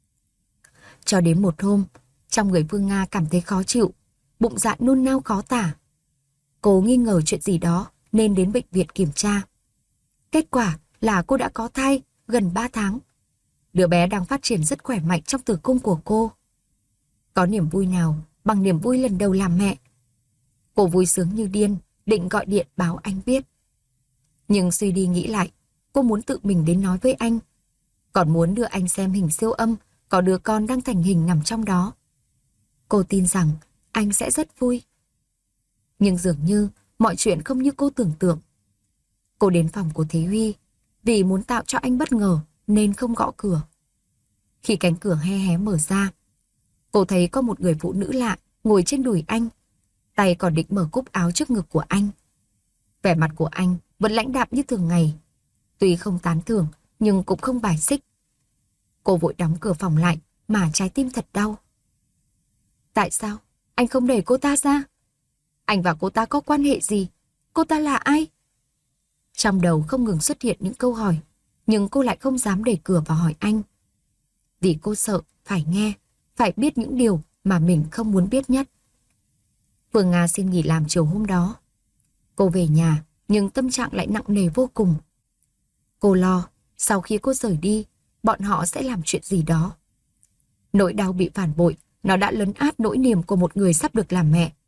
Cho đến một hôm, trong người Phương Nga cảm thấy khó chịu, bụng dạ nôn nao khó tả. Cô nghi ngờ chuyện gì đó nên đến bệnh viện kiểm tra. Kết quả là cô đã có thai gần 3 tháng. Đứa bé đang phát triển rất khỏe mạnh trong tử cung của cô. Có niềm vui nào bằng niềm vui lần đầu làm mẹ. Cô vui sướng như điên, định gọi điện báo anh biết. Nhưng suy đi nghĩ lại, cô muốn tự mình đến nói với anh. Còn muốn đưa anh xem hình siêu âm, có đứa con đang thành hình nằm trong đó. Cô tin rằng anh sẽ rất vui. Nhưng dường như mọi chuyện không như cô tưởng tượng. Cô đến phòng của Thế Huy, vì muốn tạo cho anh bất ngờ nên không gõ cửa. Khi cánh cửa hé hé mở ra, cô thấy có một người phụ nữ lạ ngồi trên đùi anh, tay còn định mở cúc áo trước ngực của anh. Vẻ mặt của anh vẫn lãnh đạm như thường ngày, tuy không tán thưởng nhưng cũng không bài xích. Cô vội đóng cửa phòng lại mà trái tim thật đau. Tại sao anh không đẩy cô ta ra? Anh và cô ta có quan hệ gì? Cô ta là ai? Trong đầu không ngừng xuất hiện những câu hỏi, nhưng cô lại không dám đẩy cửa và hỏi anh. Vì cô sợ phải nghe, phải biết những điều mà mình không muốn biết nhất. Phương Nga xin nghỉ làm chiều hôm đó. Cô về nhà, nhưng tâm trạng lại nặng nề vô cùng. Cô lo, sau khi cô rời đi, bọn họ sẽ làm chuyện gì đó. Nỗi đau bị phản bội, nó đã lấn át nỗi niềm của một người sắp được làm mẹ.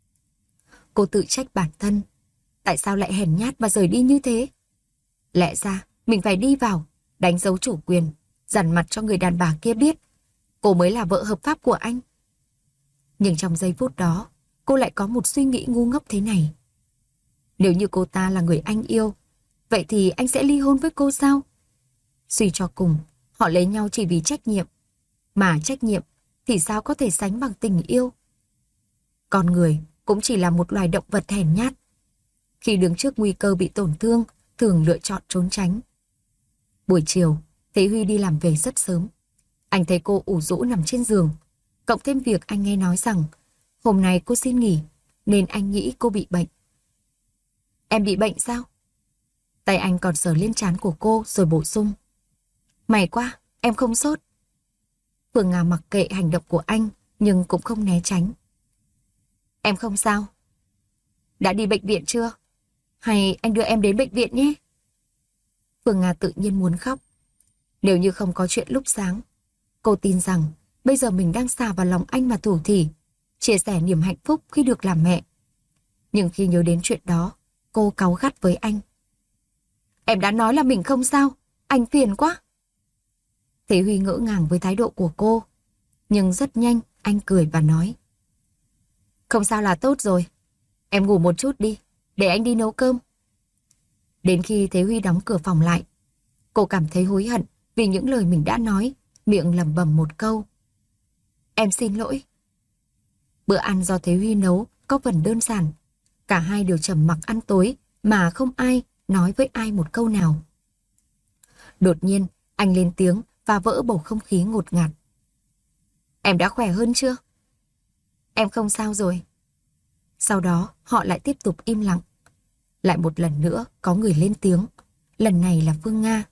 Cô tự trách bản thân. Tại sao lại hèn nhát mà rời đi như thế? Lẽ ra, mình phải đi vào, đánh dấu chủ quyền, dằn mặt cho người đàn bà kia biết. Cô mới là vợ hợp pháp của anh. Nhưng trong giây phút đó, cô lại có một suy nghĩ ngu ngốc thế này. Nếu như cô ta là người anh yêu, vậy thì anh sẽ ly hôn với cô sao? Suy cho cùng, họ lấy nhau chỉ vì trách nhiệm. Mà trách nhiệm thì sao có thể sánh bằng tình yêu? Con người cũng chỉ là một loài động vật hèn nhát. Khi đứng trước nguy cơ bị tổn thương, thường lựa chọn trốn tránh. Buổi chiều, Thế Huy đi làm về rất sớm. Anh thấy cô ủ rũ nằm trên giường. Cộng thêm việc anh nghe nói rằng hôm nay cô xin nghỉ, nên anh nghĩ cô bị bệnh. Em bị bệnh sao? Tay anh còn sờ lên trán của cô rồi bổ sung. May quá, em không sốt. Phương Nga mặc kệ hành động của anh, nhưng cũng không né tránh. Em không sao. Đã đi bệnh viện chưa? Hay anh đưa em đến bệnh viện nhé? Phương Nga tự nhiên muốn khóc. Nếu như không có chuyện lúc sáng, cô tin rằng bây giờ mình đang xà vào lòng anh mà thủ thỉ, chia sẻ niềm hạnh phúc khi được làm mẹ. Nhưng khi nhớ đến chuyện đó, cô cáu gắt với anh. Em đã nói là mình không sao, anh phiền quá. Thế Huy ngỡ ngàng với thái độ của cô, nhưng rất nhanh anh cười và nói. Không sao là tốt rồi, em ngủ một chút đi, để anh đi nấu cơm. Đến khi Thế Huy đóng cửa phòng lại, cô cảm thấy hối hận vì những lời mình đã nói, miệng lẩm bẩm một câu. Em xin lỗi. Bữa ăn do Thế Huy nấu có phần đơn giản. Cả hai đều trầm mặc ăn tối mà không ai nói với ai một câu nào. Đột nhiên, anh lên tiếng và vỡ bầu không khí ngột ngạt. Em đã khỏe hơn chưa? Em không sao rồi. Sau đó, họ lại tiếp tục im lặng. Lại một lần nữa có người lên tiếng. Lần này là Phương Nga.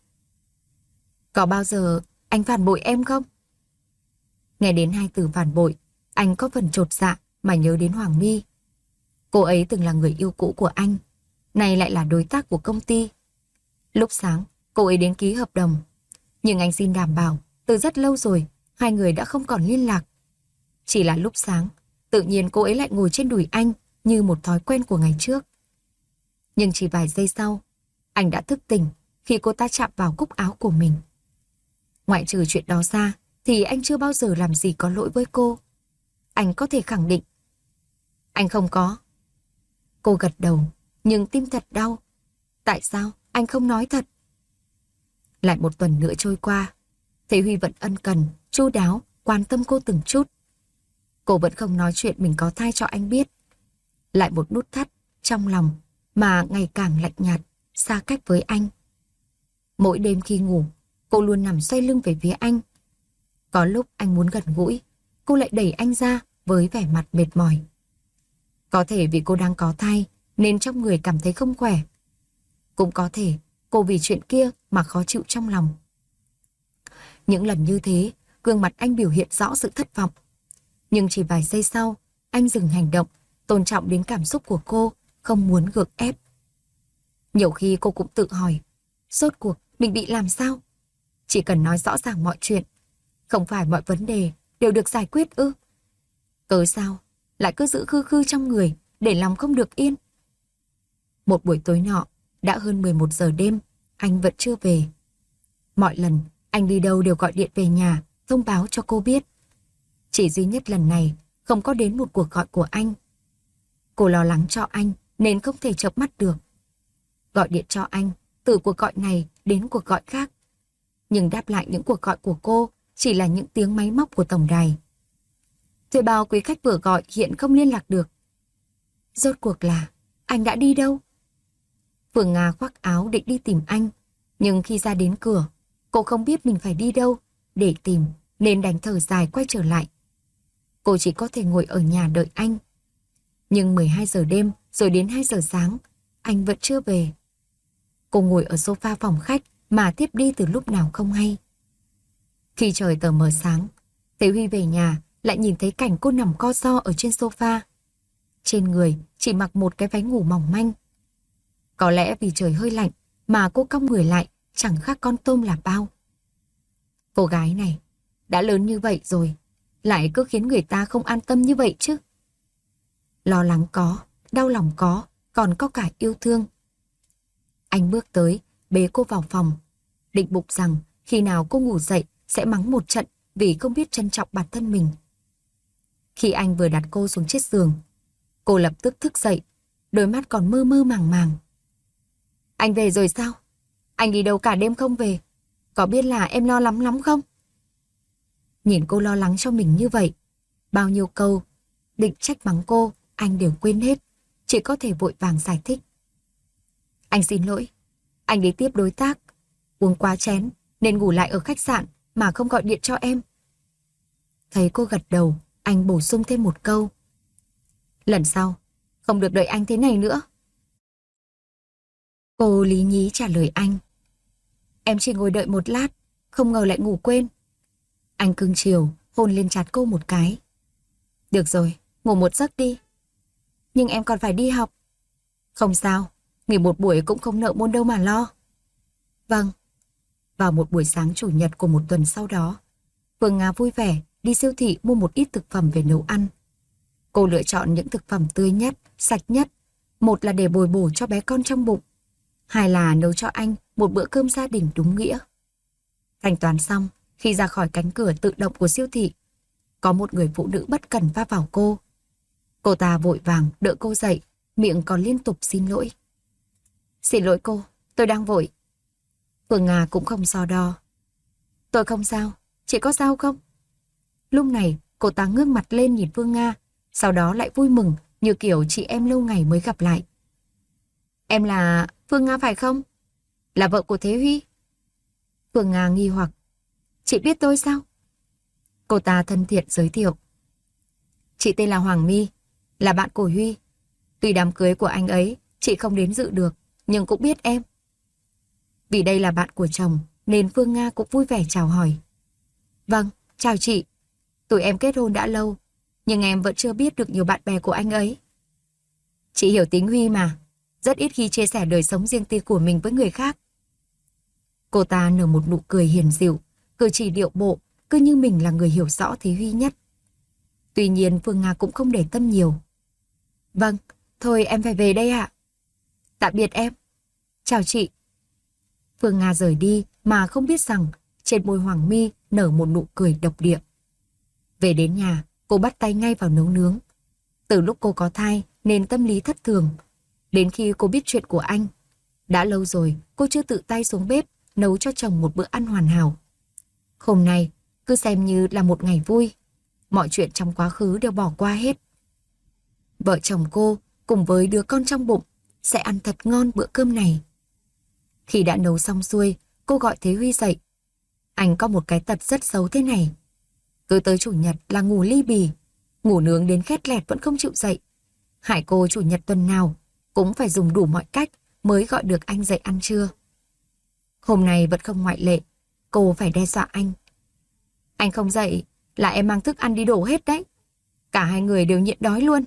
Có bao giờ anh phản bội em không? Nghe đến hai từ phản bội, anh có phần chột dạ mà nhớ đến Hoàng My. Cô ấy từng là người yêu cũ của anh, nay lại là đối tác của công ty. Lúc sáng, cô ấy đến ký hợp đồng. Nhưng anh xin đảm bảo, từ rất lâu rồi, hai người đã không còn liên lạc. Chỉ là lúc sáng, tự nhiên cô ấy lại ngồi trên đùi anh như một thói quen của ngày trước. Nhưng chỉ vài giây sau, anh đã thức tỉnh khi cô ta chạm vào cúc áo của mình. Ngoại trừ chuyện đó ra, thì anh chưa bao giờ làm gì có lỗi với cô. Anh có thể khẳng định. Anh không có. Cô gật đầu, nhưng tim thật đau. Tại sao anh không nói thật. Lại một tuần nữa trôi qua. Thế Huy vẫn ân cần, chu đáo, quan tâm cô từng chút. Cô vẫn không nói chuyện mình có thai cho anh biết. Lại một nút thắt trong lòng mà ngày càng lạnh nhạt, xa cách với anh. Mỗi đêm khi ngủ, cô luôn nằm xoay lưng về phía anh. Có lúc anh muốn gần gũi, cô lại đẩy anh ra với vẻ mặt mệt mỏi. Có thể vì cô đang có thai nên trong người cảm thấy không khỏe. Cũng có thể cô vì chuyện kia mà khó chịu trong lòng. Những lần như thế, gương mặt anh biểu hiện rõ sự thất vọng. Nhưng chỉ vài giây sau, anh dừng hành động, tôn trọng đến cảm xúc của cô, không muốn gượng ép. Nhiều khi cô cũng tự hỏi, rốt cuộc mình bị làm sao? Chỉ cần nói rõ ràng mọi chuyện, không phải mọi vấn đề đều được giải quyết ư? Cớ sao lại cứ giữ khư khư trong người, để lòng không được yên? Một buổi tối nọ, đã hơn 11 giờ đêm, anh vẫn chưa về. Mọi lần anh đi đâu đều gọi điện về nhà, thông báo cho cô biết. Chỉ duy nhất lần này không có đến một cuộc gọi của anh. Cô lo lắng cho anh nên không thể chợp mắt được. Gọi điện cho anh, từ cuộc gọi này đến cuộc gọi khác. Nhưng đáp lại những cuộc gọi của cô chỉ là những tiếng máy móc của tổng đài. Thuê bao quý khách vừa gọi hiện không liên lạc được. Rốt cuộc là anh đã đi đâu? Phương Nga khoác áo định đi tìm anh, nhưng khi ra đến cửa, cô không biết mình phải đi đâu để tìm nên đành thở dài quay trở lại. Cô chỉ có thể ngồi ở nhà đợi anh. Nhưng 12 giờ đêm rồi đến 2 giờ sáng, anh vẫn chưa về. Cô ngồi ở sofa phòng khách mà tiếp đi từ lúc nào không hay. Khi trời tờ mờ sáng, Thế Huy về nhà lại nhìn thấy cảnh cô nằm co ro ở trên sofa. Trên người chỉ mặc một cái váy ngủ mỏng manh. Có lẽ vì trời hơi lạnh mà cô cong người lại chẳng khác con tôm là bao. Cô gái này đã lớn như vậy rồi, lại cứ khiến người ta không an tâm như vậy chứ. Lo lắng có, đau lòng có, còn có cả yêu thương. Anh bước tới, bế cô vào phòng, định bụng rằng khi nào cô ngủ dậy sẽ mắng một trận vì không biết trân trọng bản thân mình. Khi anh vừa đặt cô xuống chiếc giường, cô lập tức thức dậy, đôi mắt còn mơ mơ màng màng. Anh về rồi sao? Anh đi đâu cả đêm không về? Có biết là em lo lắm lắm không? Nhìn cô lo lắng cho mình như vậy, bao nhiêu câu định trách mắng cô anh đều quên hết, chỉ có thể vội vàng giải thích. Anh xin lỗi, anh đi tiếp đối tác, uống quá chén nên ngủ lại ở khách sạn mà không gọi điện cho em. Thấy cô gật đầu, anh bổ sung thêm một câu. Lần sau, không được đợi anh thế này nữa. Cô lý nhí trả lời anh. Em chỉ ngồi đợi một lát, không ngờ lại ngủ quên. Anh cưng chiều, hôn lên trán cô một cái. Được rồi, ngủ một giấc đi. Nhưng em còn phải đi học. Không sao, nghỉ một buổi cũng không nợ môn đâu mà lo. Vâng. Vào một buổi sáng chủ nhật của một tuần sau đó, Phương Nga vui vẻ đi siêu thị mua một ít thực phẩm về nấu ăn. Cô lựa chọn những thực phẩm tươi nhất, sạch nhất. Một là để bồi bổ cho bé con trong bụng. Hai là nấu cho anh một bữa cơm gia đình đúng nghĩa. Thanh toán xong, khi ra khỏi cánh cửa tự động của siêu thị, có một người phụ nữ bất cẩn va vào cô. Cô ta vội vàng đỡ cô dậy, miệng còn liên tục xin lỗi. Xin lỗi cô, tôi đang vội. Phương Nga cũng không so đo. Tôi không sao, chị có sao không? Lúc này, cô ta ngước mặt lên nhìn Phương Nga, sau đó lại vui mừng như kiểu chị em lâu ngày mới gặp lại. Em là Phương Nga phải không? Là vợ của Thế Huy? Phương Nga nghi hoặc. Chị biết tôi sao? Cô ta thân thiện giới thiệu. Chị tên là Hoàng My, là bạn của Huy. Tuy đám cưới của anh ấy, chị không đến dự được, nhưng cũng biết em. Vì đây là bạn của chồng, nên Phương Nga cũng vui vẻ chào hỏi. Vâng, chào chị. Tụi em kết hôn đã lâu, nhưng em vẫn chưa biết được nhiều bạn bè của anh ấy. Chị hiểu tính Huy mà, rất ít khi chia sẻ đời sống riêng tư của mình với người khác. Cô ta nở một nụ cười hiền dịu, cử chỉ điệu bộ, cứ như mình là người hiểu rõ Thế Huy nhất. Tuy nhiên Phương Nga cũng không để tâm nhiều. Vâng, thôi em phải về đây ạ. Tạm biệt em. Chào chị. Phương Nga rời đi mà không biết rằng trên môi Hoàng My nở một nụ cười độc địa. Về đến nhà, cô bắt tay ngay vào nấu nướng. Từ lúc cô có thai nên tâm lý thất thường. Đến khi cô biết chuyện của anh, Đã lâu rồi cô chưa tự tay xuống bếp nấu cho chồng một bữa ăn hoàn hảo. Hôm nay cứ xem như là một ngày vui. Mọi chuyện trong quá khứ đều bỏ qua hết. Vợ chồng cô cùng với đứa con trong bụng sẽ ăn thật ngon bữa cơm này. Khi đã nấu xong xuôi, cô gọi Thế Huy dậy. Anh có một cái tật rất xấu thế này. Cứ tới chủ nhật là ngủ li bì, ngủ nướng đến khét lẹt vẫn không chịu dậy. Hại cô chủ nhật tuần nào cũng phải dùng đủ mọi cách mới gọi được anh dậy ăn trưa. Hôm nay vẫn không ngoại lệ, cô phải đe dọa anh. Anh không dậy là em mang thức ăn đi đổ hết đấy. Cả hai người đều nhịn đói luôn.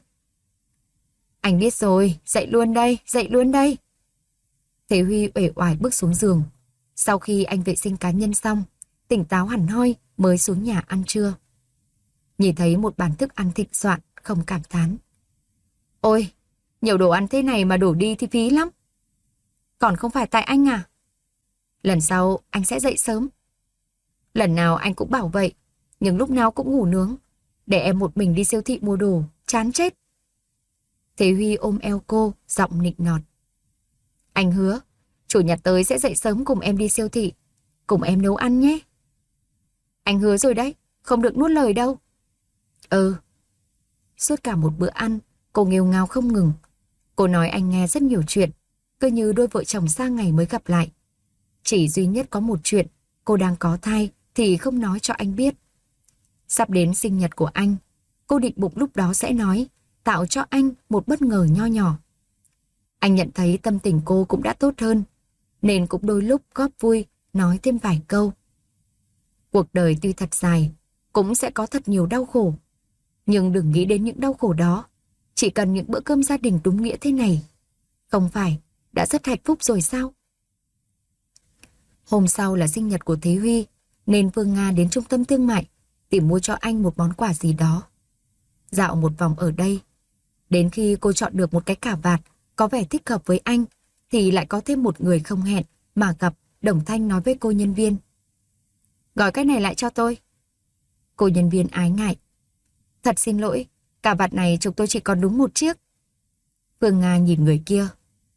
Anh biết rồi, dậy luôn đây, dậy luôn đây. Thế Huy uể oải bước xuống giường. Sau khi anh vệ sinh cá nhân xong, tỉnh táo hẳn hoi mới xuống nhà ăn trưa. Nhìn thấy một bàn thức ăn thịnh soạn, không cảm thán. Ôi, nhiều đồ ăn thế này mà đổ đi thì phí lắm. Còn không phải tại anh à? Lần sau anh sẽ dậy sớm. Lần nào anh cũng bảo vậy, nhưng lúc nào cũng ngủ nướng. Để em một mình đi siêu thị mua đồ, chán chết. Thế Huy ôm eo cô, giọng nịnh nọt. Anh hứa, chủ nhật tới sẽ dậy sớm cùng em đi siêu thị, cùng em nấu ăn nhé. Anh hứa rồi đấy, không được nuốt lời đâu. Ừ. Suốt cả một bữa ăn, cô nghêu ngao không ngừng. Cô nói anh nghe rất nhiều chuyện, cứ như đôi vợ chồng xa ngày mới gặp lại. Chỉ duy nhất có một chuyện, cô đang có thai thì không nói cho anh biết. Sắp đến sinh nhật của anh, cô định bụng lúc đó sẽ nói, tạo cho anh một bất ngờ nho nhỏ. Anh nhận thấy tâm tình cô cũng đã tốt hơn, nên cũng đôi lúc góp vui, nói thêm vài câu. Cuộc đời tuy thật dài, cũng sẽ có thật nhiều đau khổ. Nhưng đừng nghĩ đến những đau khổ đó, chỉ cần những bữa cơm gia đình đúng nghĩa thế này. Không phải, đã rất hạnh phúc rồi sao? Hôm sau là sinh nhật của Thế Huy, nên Phương Nga đến trung tâm thương mại, tìm mua cho anh một món quà gì đó. Dạo một vòng ở đây, đến khi cô chọn được một cái cà vạt có vẻ thích hợp với anh, thì lại có thêm một người không hẹn mà gặp, đồng thanh nói với cô nhân viên. Gói cái này lại cho tôi. Cô nhân viên ái ngại. Thật xin lỗi, cà vạt này chúng tôi chỉ còn đúng một chiếc. Phương Nga nhìn người kia.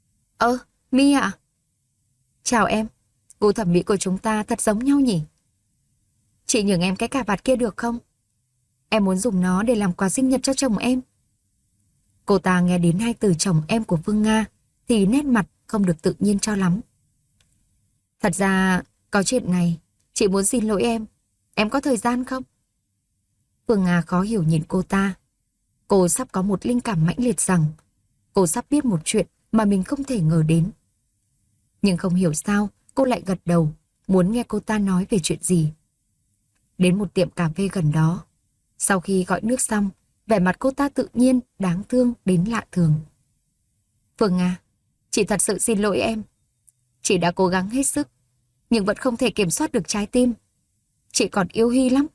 My ạ. Chào em, gu thẩm mỹ của chúng ta thật giống nhau nhỉ? Chị nhường em cái cà vạt kia được không? Em muốn dùng nó để làm quà sinh nhật cho chồng em. Cô ta nghe đến hai từ chồng em của Phương Nga thì nét mặt không được tự nhiên cho lắm. Thật ra, có chuyện này, chị muốn xin lỗi em có thời gian không? Phương Nga khó hiểu nhìn cô ta. Cô sắp có một linh cảm mãnh liệt rằng cô sắp biết một chuyện mà mình không thể ngờ đến. Nhưng không hiểu sao cô lại gật đầu, muốn nghe cô ta nói về chuyện gì. Đến một tiệm cà phê gần đó. Sau khi gọi nước xong, vẻ mặt cô ta tự nhiên, đáng thương đến lạ thường. Phương Nga, chị thật sự xin lỗi em. Chị đã cố gắng hết sức, nhưng vẫn không thể kiểm soát được trái tim. Chị còn yêu Huy lắm.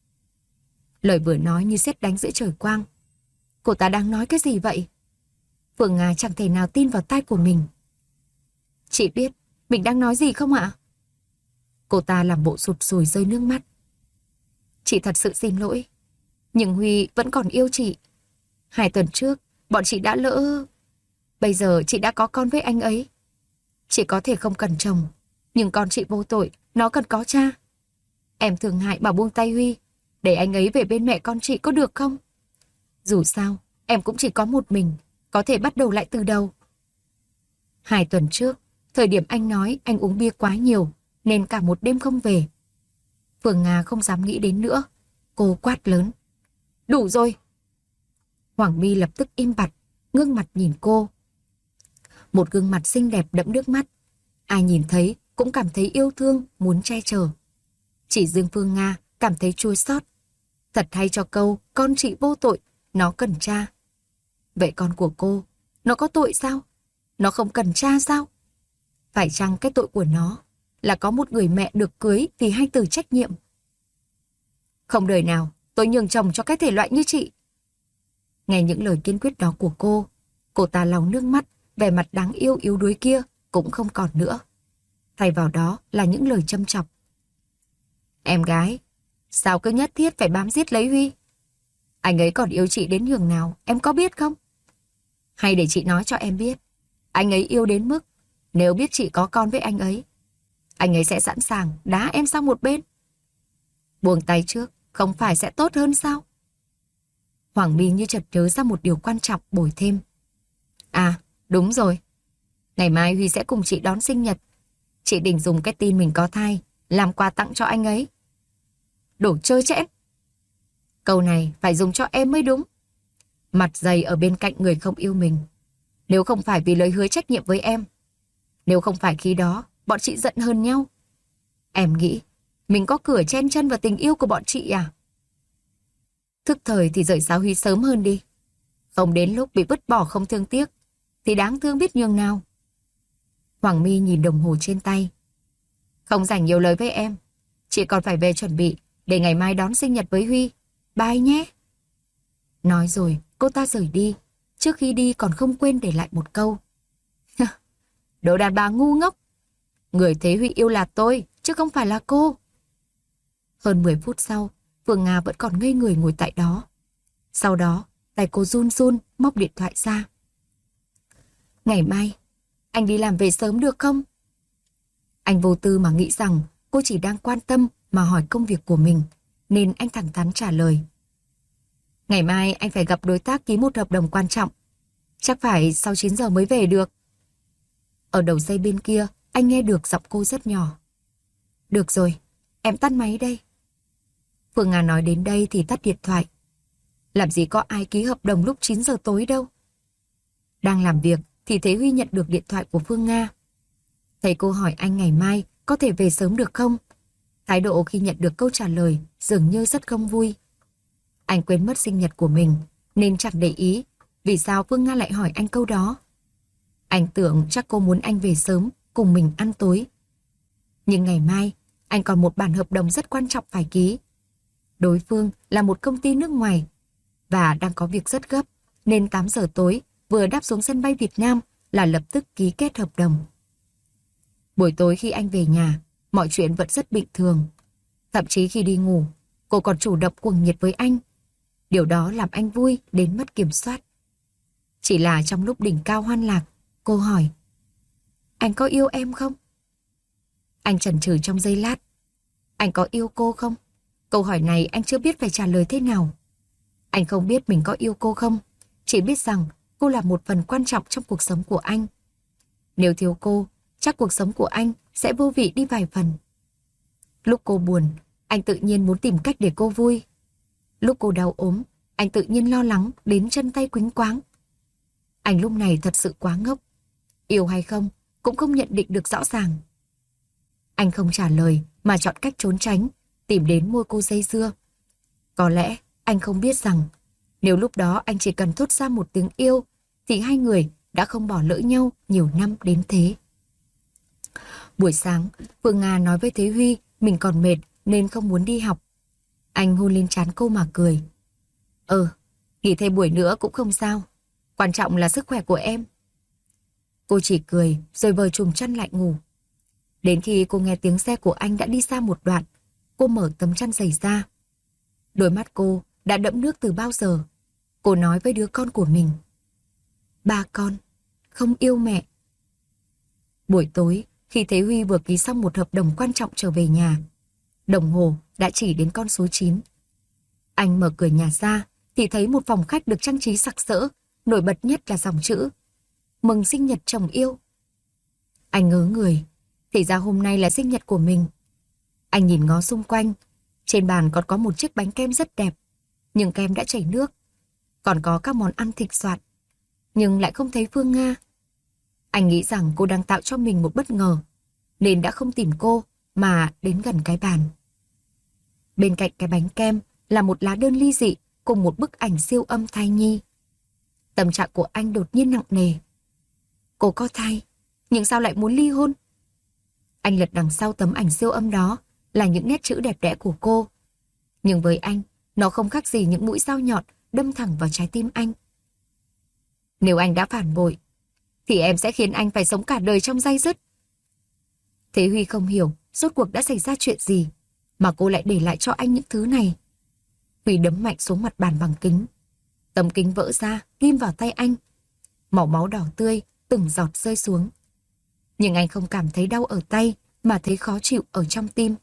Lời vừa nói như sét đánh giữa trời quang. Cô ta đang nói cái gì vậy? Phương Nga chẳng thể nào tin vào tai của mình. Chị biết mình đang nói gì không ạ? Cô ta làm bộ sụt sùi rơi nước mắt. Chị thật sự xin lỗi, nhưng Huy vẫn còn yêu chị. 2 tuần trước, bọn chị đã lỡ. Bây giờ chị đã có con với anh ấy. Chị có thể không cần chồng, nhưng con chị vô tội, nó cần có cha. Em thường hại bảo buông tay Huy, để anh ấy về bên mẹ con chị có được không? Dù sao, em cũng chỉ có một mình, có thể bắt đầu lại từ đầu. 2 tuần trước, thời điểm anh nói anh uống bia quá nhiều, nên cả một đêm không về. Phương Nga không dám nghĩ đến nữa. Cô quát lớn. Đủ rồi! Hoàng My lập tức im bặt, ngước mặt nhìn cô. Một gương mặt xinh đẹp đẫm nước mắt. Ai nhìn thấy cũng cảm thấy yêu thương, muốn che chở. Chỉ riêng Phương Nga cảm thấy chua xót. Thật hay cho câu, con chị vô tội, nó cần cha. Vậy con của cô, nó có tội sao? Nó không cần cha sao? Phải chăng cái tội của nó là có một người mẹ được cưới vì 2 từ trách nhiệm? Không đời nào tôi nhường chồng cho cái thể loại như chị. Nghe những lời kiên quyết đó của cô ta lau nước mắt, vẻ mặt đáng yêu yếu đuối kia cũng không còn nữa. Thay vào đó là những lời châm chọc. Em gái, sao cứ nhất thiết phải bám giết lấy Huy? Anh ấy còn yêu chị đến nhường nào, em có biết không? Hay để chị nói cho em biết, anh ấy yêu đến mức Nếu biết chị có con với anh ấy sẽ sẵn sàng đá em sang một bên. Buông tay trước, không phải sẽ tốt hơn sao? Hoàng My như chợt nhớ ra một điều quan trọng bồi thêm. À, đúng rồi. Ngày mai Huy sẽ cùng chị đón sinh nhật. Chị định dùng cái tin mình có thai làm quà tặng cho anh ấy. Đồ chơi chẽn. Câu này phải dùng cho em mới đúng. Mặt dày ở bên cạnh người không yêu mình. Nếu không phải vì lời hứa trách nhiệm với em, nếu không phải khi đó bọn chị giận hơn nhau, em nghĩ mình có cửa chen chân vào tình yêu của bọn chị à? Thức thời thì rời xa Huy sớm hơn đi. Không đến lúc bị vứt bỏ không thương tiếc thì đáng thương biết nhường nào. Hoàng My nhìn đồng hồ trên tay. Không dành nhiều lời với em. Chị còn phải về chuẩn bị để ngày mai đón sinh nhật với Huy. Bye nhé. Nói rồi cô ta rời đi. Trước khi đi còn không quên để lại một câu. Đồ đàn bà ngu ngốc. Người thế Huy yêu là tôi, chứ không phải là cô. Hơn 10 phút sau, Phương Nga vẫn còn ngây người ngồi tại đó. Sau đó, tay cô run run móc điện thoại ra. Ngày mai, anh đi làm về sớm được không? Anh vô tư mà nghĩ rằng cô chỉ đang quan tâm mà hỏi công việc của mình, nên anh thẳng thắn trả lời. Ngày mai anh phải gặp đối tác ký một hợp đồng quan trọng. Chắc phải sau 9 giờ mới về được. Ở đầu dây bên kia, anh nghe được giọng cô rất nhỏ. Được rồi, em tắt máy đây. Phương Nga nói đến đây thì tắt điện thoại. Làm gì có ai ký hợp đồng lúc 9 giờ tối đâu. Đang làm việc thì thấy Huy nhận được điện thoại của Phương Nga. Thầy cô hỏi anh ngày mai có thể về sớm được không? Thái độ khi nhận được câu trả lời dường như rất không vui. Anh quên mất sinh nhật của mình nên chẳng để ý vì sao Phương Nga lại hỏi anh câu đó. Anh tưởng chắc cô muốn anh về sớm cùng mình ăn tối. Nhưng ngày mai anh còn một bản hợp đồng rất quan trọng phải ký. Đối phương là một công ty nước ngoài và đang có việc rất gấp nên 8 giờ tối vừa đáp xuống sân bay Việt Nam là lập tức ký kết hợp đồng. Buổi tối khi anh về nhà, mọi chuyện vẫn rất bình thường. Thậm chí khi đi ngủ, cô còn chủ động cuồng nhiệt với anh. Điều đó làm anh vui đến mất kiểm soát. Chỉ là trong lúc đỉnh cao hoan lạc, cô hỏi: Anh có yêu em không? Anh chần chừ trong giây lát. Anh có yêu cô không? Câu hỏi này anh chưa biết phải trả lời thế nào. Anh không biết mình có yêu cô không, chỉ biết rằng cô là một phần quan trọng trong cuộc sống của anh. Nếu thiếu cô, chắc cuộc sống của anh sẽ vô vị đi vài phần. Lúc cô buồn, anh tự nhiên muốn tìm cách để cô vui. Lúc cô đau ốm, anh tự nhiên lo lắng đến chân tay quýnh quáng. Anh lúc này thật sự quá ngốc. Yêu hay không, cũng không nhận định được rõ ràng. Anh không trả lời mà chọn cách trốn tránh, tìm đến môi cô dây dưa. Có lẽ anh không biết rằng nếu lúc đó anh chỉ cần thốt ra một tiếng yêu thì hai người đã không bỏ lỡ nhau nhiều năm đến thế. Buổi sáng, Phương Nga nói với Thế Huy mình còn mệt nên không muốn đi học. Anh hôn lên trán cô mà cười. Nghỉ thêm buổi nữa cũng không sao. Quan trọng là sức khỏe của em. Cô chỉ cười rồi vờ trùm chăn lại ngủ. Đến khi cô nghe tiếng xe của anh đã đi xa một đoạn, cô mở tấm chăn dày ra. Đôi mắt cô đã đẫm nước từ bao giờ. Cô nói với đứa con của mình: Ba con không yêu mẹ. Buổi tối, khi thấy Huy vừa ký xong một hợp đồng quan trọng trở về nhà, đồng hồ đã chỉ đến con số 9. Anh mở cửa nhà ra thì thấy một phòng khách được trang trí sặc sỡ, nổi bật nhất là dòng chữ: Mừng sinh nhật chồng yêu. Anh ngớ người, thì ra hôm nay là sinh nhật của mình. Anh nhìn ngó xung quanh, trên bàn còn có một chiếc bánh kem rất đẹp, nhưng kem đã chảy nước. Còn có các món ăn thịnh soạn, nhưng lại không thấy Phương Nga. Anh nghĩ rằng cô đang tạo cho mình một bất ngờ, nên đã không tìm cô mà đến gần cái bàn. Bên cạnh cái bánh kem là một lá đơn ly dị cùng một bức ảnh siêu âm thai nhi. Tâm trạng của anh đột nhiên nặng nề. Cô có thai, nhưng sao lại muốn ly hôn? Anh lật đằng sau tấm ảnh siêu âm đó là những nét chữ đẹp đẽ của cô. Nhưng với anh, nó không khác gì những mũi dao nhọn đâm thẳng vào trái tim anh. Nếu anh đã phản bội, thì em sẽ khiến anh phải sống cả đời trong day dứt. Thế Huy không hiểu rốt cuộc đã xảy ra chuyện gì mà cô lại để lại cho anh những thứ này. Huy đấm mạnh xuống mặt bàn bằng kính. Tấm kính vỡ ra, ghim vào tay anh. Màu máu đỏ tươi từng giọt rơi xuống. Nhưng anh không cảm thấy đau ở tay, mà thấy khó chịu ở trong tim.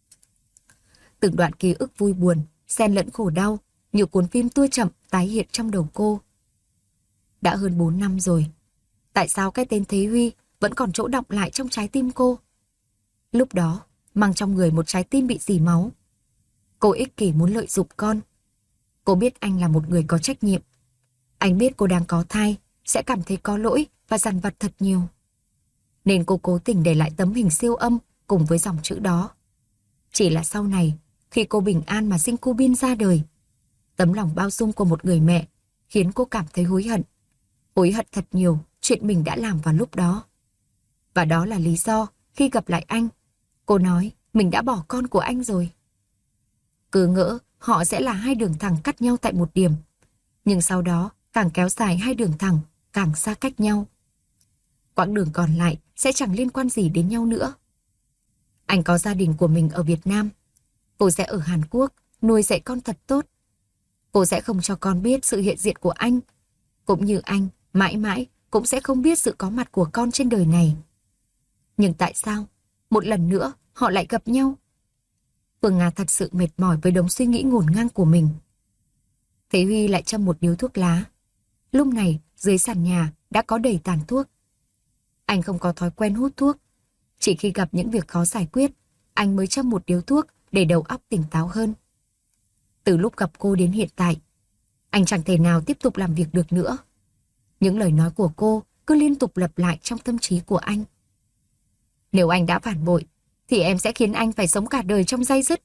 Từng đoạn ký ức vui buồn, xen lẫn khổ đau, như cuốn phim tua chậm tái hiện trong đầu cô. Đã hơn 4 năm rồi. Tại sao cái tên Thế Huy vẫn còn chỗ đọng lại trong trái tim cô? Lúc đó, mang trong người một trái tim bị rỉ máu. Cô ích kỷ muốn lợi dụng con. Cô biết anh là một người có trách nhiệm. Anh biết cô đang có thai, sẽ cảm thấy có lỗi và dằn vặt thật nhiều. Nên cô cố tình để lại tấm hình siêu âm cùng với dòng chữ đó. Chỉ là sau này, khi cô bình an mà sinh cô Bin ra đời, tấm lòng bao dung của một người mẹ khiến cô cảm thấy hối hận. Hối hận thật nhiều chuyện mình đã làm vào lúc đó. Và đó là lý do khi gặp lại anh, cô nói mình đã bỏ con của anh rồi. Cứ ngỡ họ sẽ là hai đường thẳng cắt nhau tại một điểm. Nhưng sau đó, càng kéo dài hai đường thẳng, càng xa cách nhau. Quãng đường còn lại sẽ chẳng liên quan gì đến nhau nữa. Anh có gia đình của mình ở Việt Nam. Cô sẽ ở Hàn Quốc, nuôi dạy con thật tốt. Cô sẽ không cho con biết sự hiện diện của anh. Cũng như anh, mãi mãi cũng sẽ không biết sự có mặt của con trên đời này. Nhưng tại sao, một lần nữa, họ lại gặp nhau? Phương Nga thật sự mệt mỏi với đống suy nghĩ ngổn ngang của mình. Thế Huy lại châm một điếu thuốc lá. Lúc này, dưới sàn nhà đã có đầy tàn thuốc. Anh không có thói quen hút thuốc. Chỉ khi gặp những việc khó giải quyết, anh mới châm một điếu thuốc để đầu óc tỉnh táo hơn. Từ lúc gặp cô đến hiện tại, anh chẳng thể nào tiếp tục làm việc được nữa. Những lời nói của cô cứ liên tục lặp lại trong tâm trí của anh. Nếu anh đã phản bội, thì em sẽ khiến anh phải sống cả đời trong day dứt.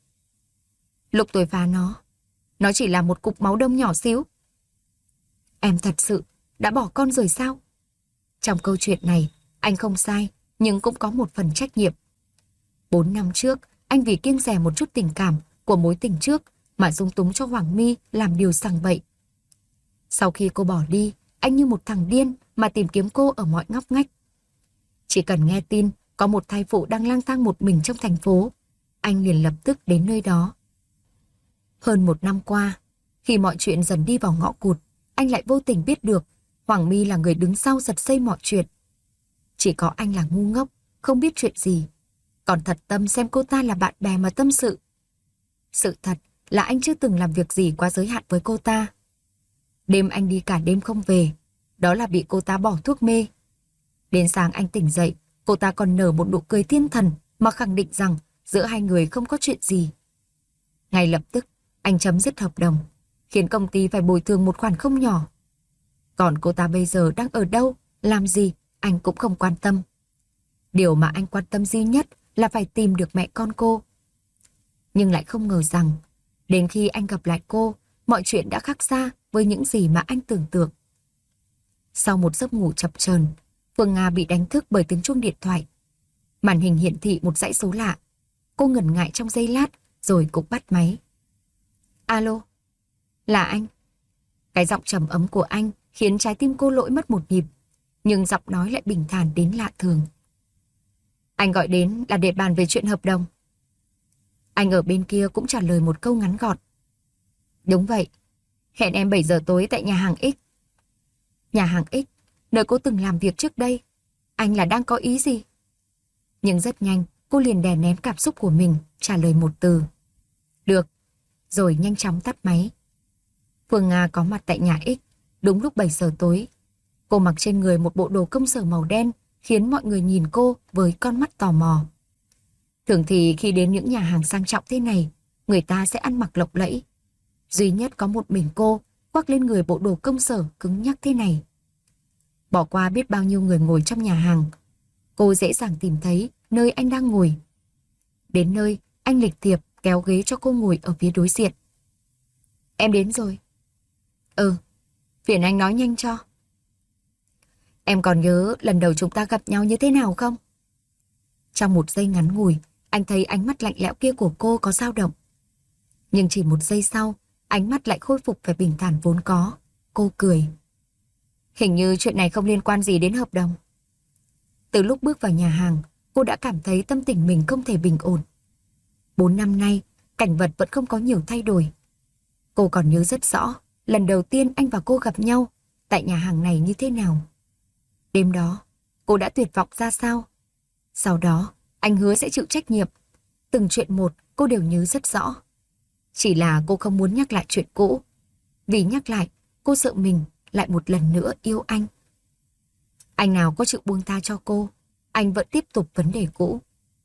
Lúc tôi phá nó chỉ là một cục máu đông nhỏ xíu. Em thật sự đã bỏ con rồi sao? Trong câu chuyện này, anh không sai, nhưng cũng có một phần trách nhiệm. 4 năm trước, anh vì kiêng dè một chút tình cảm của mối tình trước mà dung túng cho Hoàng My làm điều sằng bậy. Sau khi cô bỏ đi, anh như một thằng điên mà tìm kiếm cô ở mọi ngóc ngách. Chỉ cần nghe tin có một thai phụ đang lang thang một mình trong thành phố, anh liền lập tức đến nơi đó. Hơn 1 năm qua, khi mọi chuyện dần đi vào ngõ cụt, anh lại vô tình biết được Hoàng My là người đứng sau giật dây mọi chuyện. Chỉ có anh là ngu ngốc, không biết chuyện gì, còn thật tâm xem cô ta là bạn bè mà tâm sự. Sự thật là anh chưa từng làm việc gì quá giới hạn với cô ta. Đêm anh đi cả đêm không về, đó là bị cô ta bỏ thuốc mê. Đến sáng anh tỉnh dậy, cô ta còn nở một nụ cười thiên thần mà khẳng định rằng giữa hai người không có chuyện gì. Ngay lập tức, anh chấm dứt hợp đồng, khiến công ty phải bồi thường một khoản không nhỏ. Còn cô ta bây giờ đang ở đâu, làm gì, anh cũng không quan tâm. Điều mà anh quan tâm duy nhất là phải tìm được mẹ con cô. Nhưng lại không ngờ rằng, đến khi anh gặp lại cô, mọi chuyện đã khác xa với những gì mà anh tưởng tượng. Sau một giấc ngủ chập chờn, Phương Nga bị đánh thức bởi tiếng chuông điện thoại. Màn hình hiển thị một dãy số lạ. Cô ngần ngại trong giây lát, rồi cũng bắt máy. Alo, là anh. Cái giọng trầm ấm của anh khiến trái tim cô lỗi mất một nhịp, nhưng giọng nói lại bình thản đến lạ thường. Anh gọi đến là để bàn về chuyện hợp đồng. Anh ở bên kia cũng trả lời một câu ngắn gọn. Đúng vậy, hẹn em 7 giờ tối tại nhà hàng X. Nhà hàng X, nơi cô từng làm việc trước đây. Anh là đang có ý gì? Nhưng rất nhanh, cô liền đè nén cảm xúc của mình, trả lời một từ. Được, rồi nhanh chóng tắt máy. Phương Nga có mặt tại nhà X, đúng lúc 7 giờ tối. Cô mặc trên người một bộ đồ công sở màu đen, khiến mọi người nhìn cô với con mắt tò mò. Thường thì khi đến những nhà hàng sang trọng thế này, người ta sẽ ăn mặc lộng lẫy. Duy nhất có một mình cô khoác lên người bộ đồ công sở cứng nhắc thế này. Bỏ qua biết bao nhiêu người ngồi trong nhà hàng, cô dễ dàng tìm thấy nơi anh đang ngồi. Đến nơi, anh lịch thiệp kéo ghế cho cô ngồi ở phía đối diện. Em đến rồi. Phiền anh nói nhanh cho. Em còn nhớ lần đầu chúng ta gặp nhau như thế nào không? Trong một giây ngắn ngủi, anh thấy ánh mắt lạnh lẽo kia của cô có dao động. Nhưng chỉ một giây sau, ánh mắt lại khôi phục vẻ bình thản vốn có. Cô cười. Hình như chuyện này không liên quan gì đến hợp đồng. Từ lúc bước vào nhà hàng, cô đã cảm thấy tâm tình mình không thể bình ổn. 4 năm nay, cảnh vật vẫn không có nhiều thay đổi. Cô còn nhớ rất rõ, lần đầu tiên anh và cô gặp nhau tại nhà hàng này như thế nào. Đêm đó, cô đã tuyệt vọng ra sao. Sau đó, anh hứa sẽ chịu trách nhiệm. Từng chuyện một cô đều nhớ rất rõ. Chỉ là cô không muốn nhắc lại chuyện cũ. Vì nhắc lại, cô sợ mình lại một lần nữa yêu anh. Anh nào có chịu buông tha cho cô, anh vẫn tiếp tục vấn đề cũ.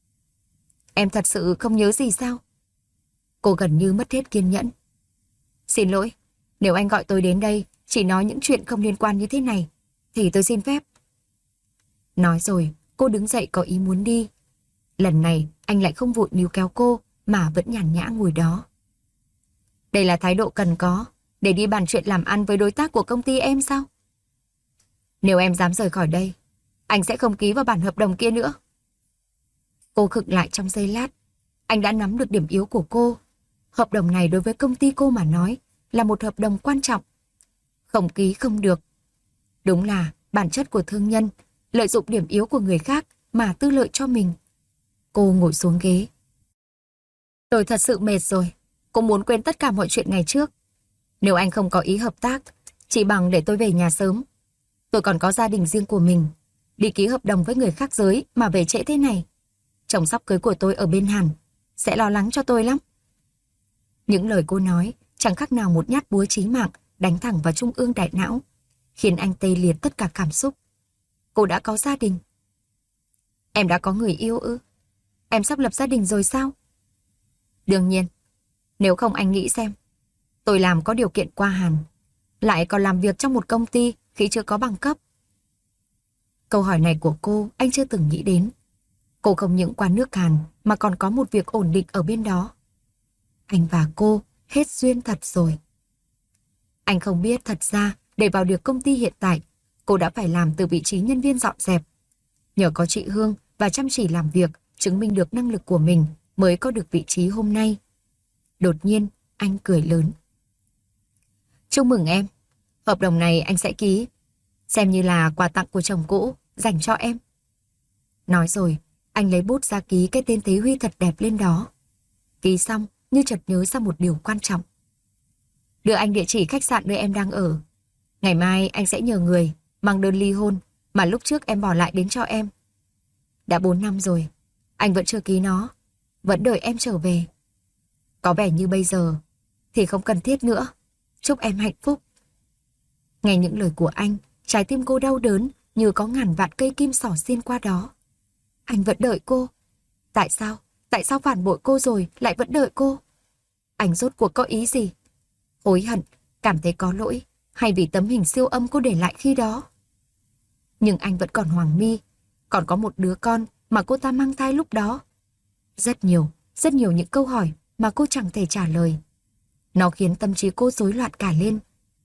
Em thật sự không nhớ gì sao? Cô gần như mất hết kiên nhẫn. Xin lỗi, nếu anh gọi tôi đến đây chỉ nói những chuyện không liên quan như thế này, thì tôi xin phép. Nói rồi, cô đứng dậy có ý muốn đi. Lần này, anh lại không vội níu kéo cô, mà vẫn nhàn nhã ngồi đó. Đây là thái độ cần có, để đi bàn chuyện làm ăn với đối tác của công ty em sao? Nếu em dám rời khỏi đây, anh sẽ không ký vào bản hợp đồng kia nữa. Cô khựng lại trong giây lát. Anh đã nắm được điểm yếu của cô. Hợp đồng này đối với công ty cô mà nói là một hợp đồng quan trọng. Không ký không được. Đúng là bản chất của thương nhân, lợi dụng điểm yếu của người khác mà tư lợi cho mình. Cô ngồi xuống ghế. Tôi thật sự mệt rồi. Cô muốn quên tất cả mọi chuyện ngày trước. Nếu anh không có ý hợp tác, chỉ bằng để tôi về nhà sớm. Tôi còn có gia đình riêng của mình. Đi ký hợp đồng với người khác giới mà về trễ thế này. Chồng sắp cưới của tôi ở bên Hàn sẽ lo lắng cho tôi lắm. Những lời cô nói chẳng khác nào một nhát búa chí mạng đánh thẳng vào trung ương đại não, khiến anh tê liệt tất cả cảm xúc. Cô đã có gia đình. Em đã có người yêu ư? Em sắp lập gia đình rồi sao? Đương nhiên. Nếu không anh nghĩ xem. Tôi làm có điều kiện qua Hàn, lại còn làm việc trong một công ty khi chưa có bằng cấp. Câu hỏi này của cô anh chưa từng nghĩ đến. Cô không những qua nước Hàn mà còn có một việc ổn định ở bên đó. Anh và cô hết duyên thật rồi. Anh không biết thật ra để vào được công ty hiện tại, cô đã phải làm từ vị trí nhân viên dọn dẹp. Nhờ có chị Hương và chăm chỉ làm việc, chứng minh được năng lực của mình mới có được vị trí hôm nay. Đột nhiên, anh cười lớn. Chúc mừng em. Hợp đồng này anh sẽ ký. Xem như là quà tặng của chồng cũ, dành cho em. Nói rồi, anh lấy bút ra ký cái tên Thế Huy thật đẹp lên đó. Ký xong, như chợt nhớ ra một điều quan trọng. Đưa anh địa chỉ khách sạn nơi em đang ở. Ngày mai anh sẽ nhờ người mang đơn ly hôn mà lúc trước em bỏ lại đến cho em. Đã 4 năm rồi, anh vẫn chưa ký nó, vẫn đợi em trở về. Có vẻ như bây giờ thì không cần thiết nữa. Chúc em hạnh phúc. Nghe những lời của anh, trái tim cô đau đớn như có ngàn vạn cây kim xỏ xuyên qua đó. Anh vẫn đợi cô. Tại sao? Tại sao phản bội cô rồi lại vẫn đợi cô? Anh rốt cuộc có ý gì? Hối hận, cảm thấy có lỗi, hay vì tấm hình siêu âm cô để lại khi đó? Nhưng anh vẫn còn hoằng nghi, còn có một đứa con mà cô ta mang thai lúc đó. Rất nhiều những câu hỏi mà cô chẳng thể trả lời. Nó khiến tâm trí cô rối loạn cả lên.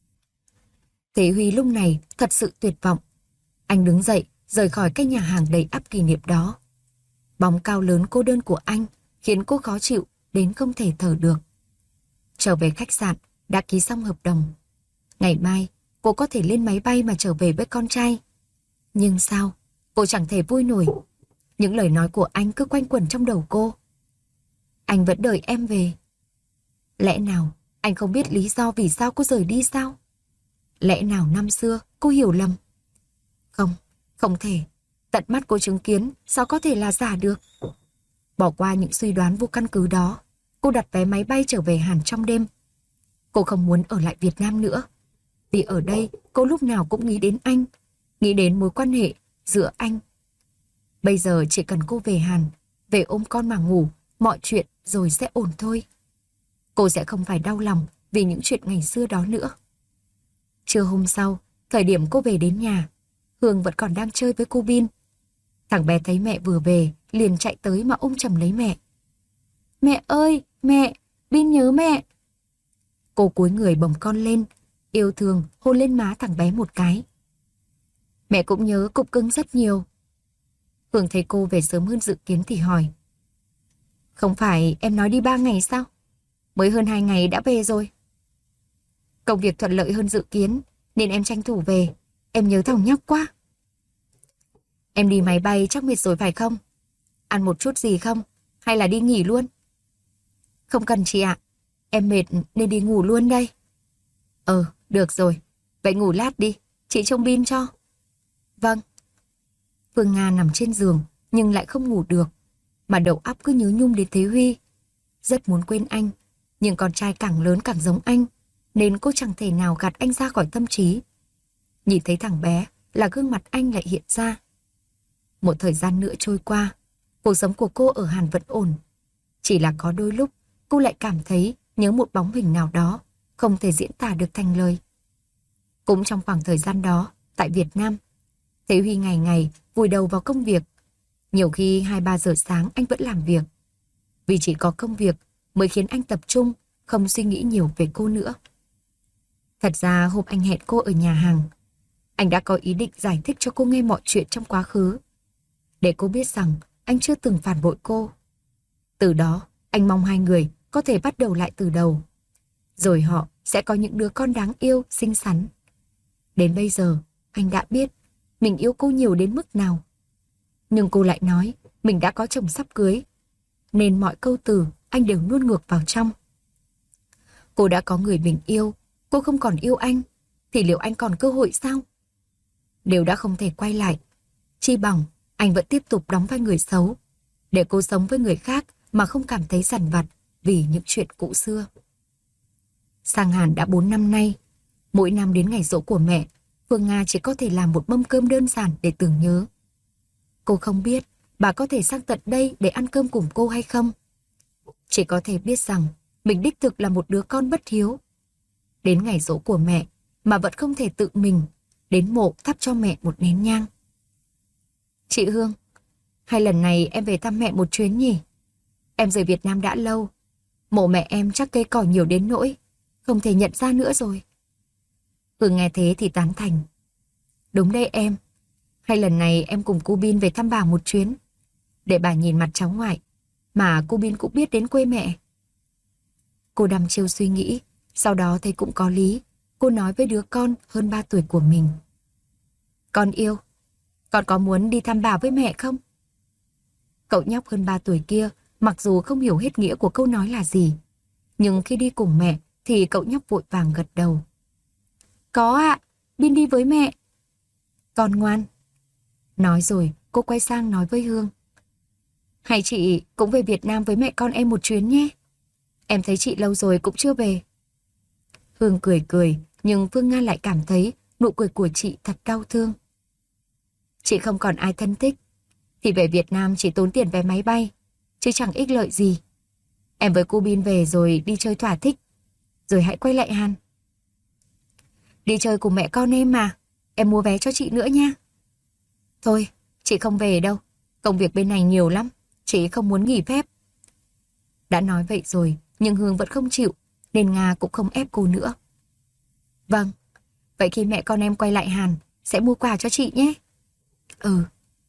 Thế Huy lúc này thật sự tuyệt vọng. Anh đứng dậy, rời khỏi cái nhà hàng đầy ắp kỷ niệm đó. Bóng cao lớn cô đơn của anh khiến cô khó chịu đến không thể thở được. Trở về khách sạn, đã ký xong hợp đồng. Ngày mai, cô có thể lên máy bay mà trở về với con trai. Nhưng sao? Cô chẳng thể vui nổi. Những lời nói của anh cứ quanh quẩn trong đầu cô. Anh vẫn đợi em về. Lẽ nào anh không biết lý do vì sao cô rời đi sao? Lẽ nào năm xưa cô hiểu lầm? Không, không thể. Tận mắt cô chứng kiến, sao có thể là giả được? Bỏ qua những suy đoán vô căn cứ đó, cô đặt vé máy bay trở về Hàn trong đêm. Cô không muốn ở lại Việt Nam nữa. Vì ở đây, cô lúc nào cũng nghĩ đến anh, nghĩ đến mối quan hệ giữa anh. Bây giờ chỉ cần cô về Hàn, về ôm con mà ngủ, mọi chuyện rồi sẽ ổn thôi. Cô sẽ không phải đau lòng vì những chuyện ngày xưa đó nữa. Trưa hôm sau, thời điểm cô về đến nhà, Hương vẫn còn đang chơi với cô Bin. Thằng bé thấy mẹ vừa về, liền chạy tới mà ôm chầm lấy mẹ. Mẹ ơi, mẹ, Bin nhớ mẹ. Cô cúi người bồng con lên, yêu thương hôn lên má thằng bé một cái. Mẹ cũng nhớ cục cưng rất nhiều. Hương thấy cô về sớm hơn dự kiến thì hỏi. Không phải em nói đi 3 ngày sao? Mới hơn 2 ngày đã về rồi. Công việc thuận lợi hơn dự kiến, nên em tranh thủ về. Em nhớ thằng nhóc quá. Em đi máy bay chắc mệt rồi phải không? Ăn một chút gì không? Hay là đi nghỉ luôn? Không cần chị ạ. Em mệt nên đi ngủ luôn đây. Được rồi. Vậy ngủ lát đi. Chị trông Bin cho. Vâng. Phương Nga nằm trên giường nhưng lại không ngủ được, mà đầu óc cứ nhớ nhung đến Thế Huy. Rất muốn quên anh, nhưng con trai càng lớn càng giống anh, nên cô chẳng thể nào gạt anh ra khỏi tâm trí. Nhìn thấy thằng bé là gương mặt anh lại hiện ra. Một thời gian nữa trôi qua, cuộc sống của cô ở Hàn vẫn ổn. Chỉ là có đôi lúc cô lại cảm thấy nhớ một bóng hình nào đó, không thể diễn tả được thành lời. Cũng trong khoảng thời gian đó, tại Việt Nam, Thế Huy ngày ngày vùi đầu vào công việc. Nhiều khi 2-3 giờ sáng anh vẫn làm việc. Vì chỉ có công việc mới khiến anh tập trung, không suy nghĩ nhiều về cô nữa. Thật ra hôm anh hẹn cô ở nhà hàng, anh đã có ý định giải thích cho cô nghe mọi chuyện trong quá khứ, để cô biết rằng anh chưa từng phản bội cô. Từ đó, anh mong hai người có thể bắt đầu lại từ đầu. Rồi họ sẽ có những đứa con đáng yêu, xinh xắn. Đến bây giờ, anh đã biết mình yêu cô nhiều đến mức nào. Nhưng cô lại nói mình đã có chồng sắp cưới, nên mọi câu từ anh đều nuốt ngược vào trong. Cô đã có người mình yêu, cô không còn yêu anh, thì liệu anh còn cơ hội sao? Nếu đã không thể quay lại, chi bằng anh vẫn tiếp tục đóng vai người xấu, để cô sống với người khác mà không cảm thấy dằn vặt vì những chuyện cũ xưa. Sang Hàn đã 4 năm nay, mỗi năm đến ngày giỗ của mẹ, Phương Nga chỉ có thể làm một mâm cơm đơn giản để tưởng nhớ. Cô không biết bà có thể sang tận đây để ăn cơm cùng cô hay không. Chỉ có thể biết rằng mình đích thực là một đứa con bất hiếu. Đến ngày giỗ của mẹ mà vẫn không thể tự mình đến mộ thắp cho mẹ một nén nhang. Chị Hương, hay lần này em về thăm mẹ một chuyến nhỉ? Em rời Việt Nam đã lâu. Mộ mẹ em chắc cây cỏ nhiều đến nỗi không thể nhận ra nữa rồi. Hương nghe thế thì tán thành. Đúng đấy em. Hay lần này em cùng cô Bin về thăm bà một chuyến, để bà nhìn mặt cháu ngoại, mà cô Bin cũng biết đến quê mẹ. Cô đăm chiêu suy nghĩ, sau đó thấy cũng có lý. Cô nói với đứa con hơn 3 tuổi của mình. Con yêu, con có muốn đi thăm bà với mẹ không? Cậu nhóc hơn 3 tuổi kia, mặc dù không hiểu hết nghĩa của câu nói là gì, nhưng khi đi cùng mẹ thì cậu nhóc vội vàng gật đầu. Có ạ, Bin đi với mẹ. Con ngoan. Nói rồi, cô quay sang nói với Hương. Hay chị cũng về Việt Nam với mẹ con em một chuyến nhé. Em thấy chị lâu rồi cũng chưa về. Hương cười cười, nhưng Phương Nga lại cảm thấy nụ cười của chị thật đau thương. Chị không còn ai thân thích, thì về Việt Nam chỉ tốn tiền vé máy bay, chứ chẳng ích lợi gì. Em với cô Bin về rồi đi chơi thỏa thích, rồi hãy quay lại Hàn. Đi chơi cùng mẹ con em mà, em mua vé cho chị nữa nha. Thôi, chị không về đâu, công việc bên này nhiều lắm, chị không muốn nghỉ phép. Đã nói vậy rồi, nhưng Hương vẫn không chịu, nên Nga cũng không ép cô nữa. Vâng, vậy khi mẹ con em quay lại Hàn, sẽ mua quà cho chị nhé. Ừ.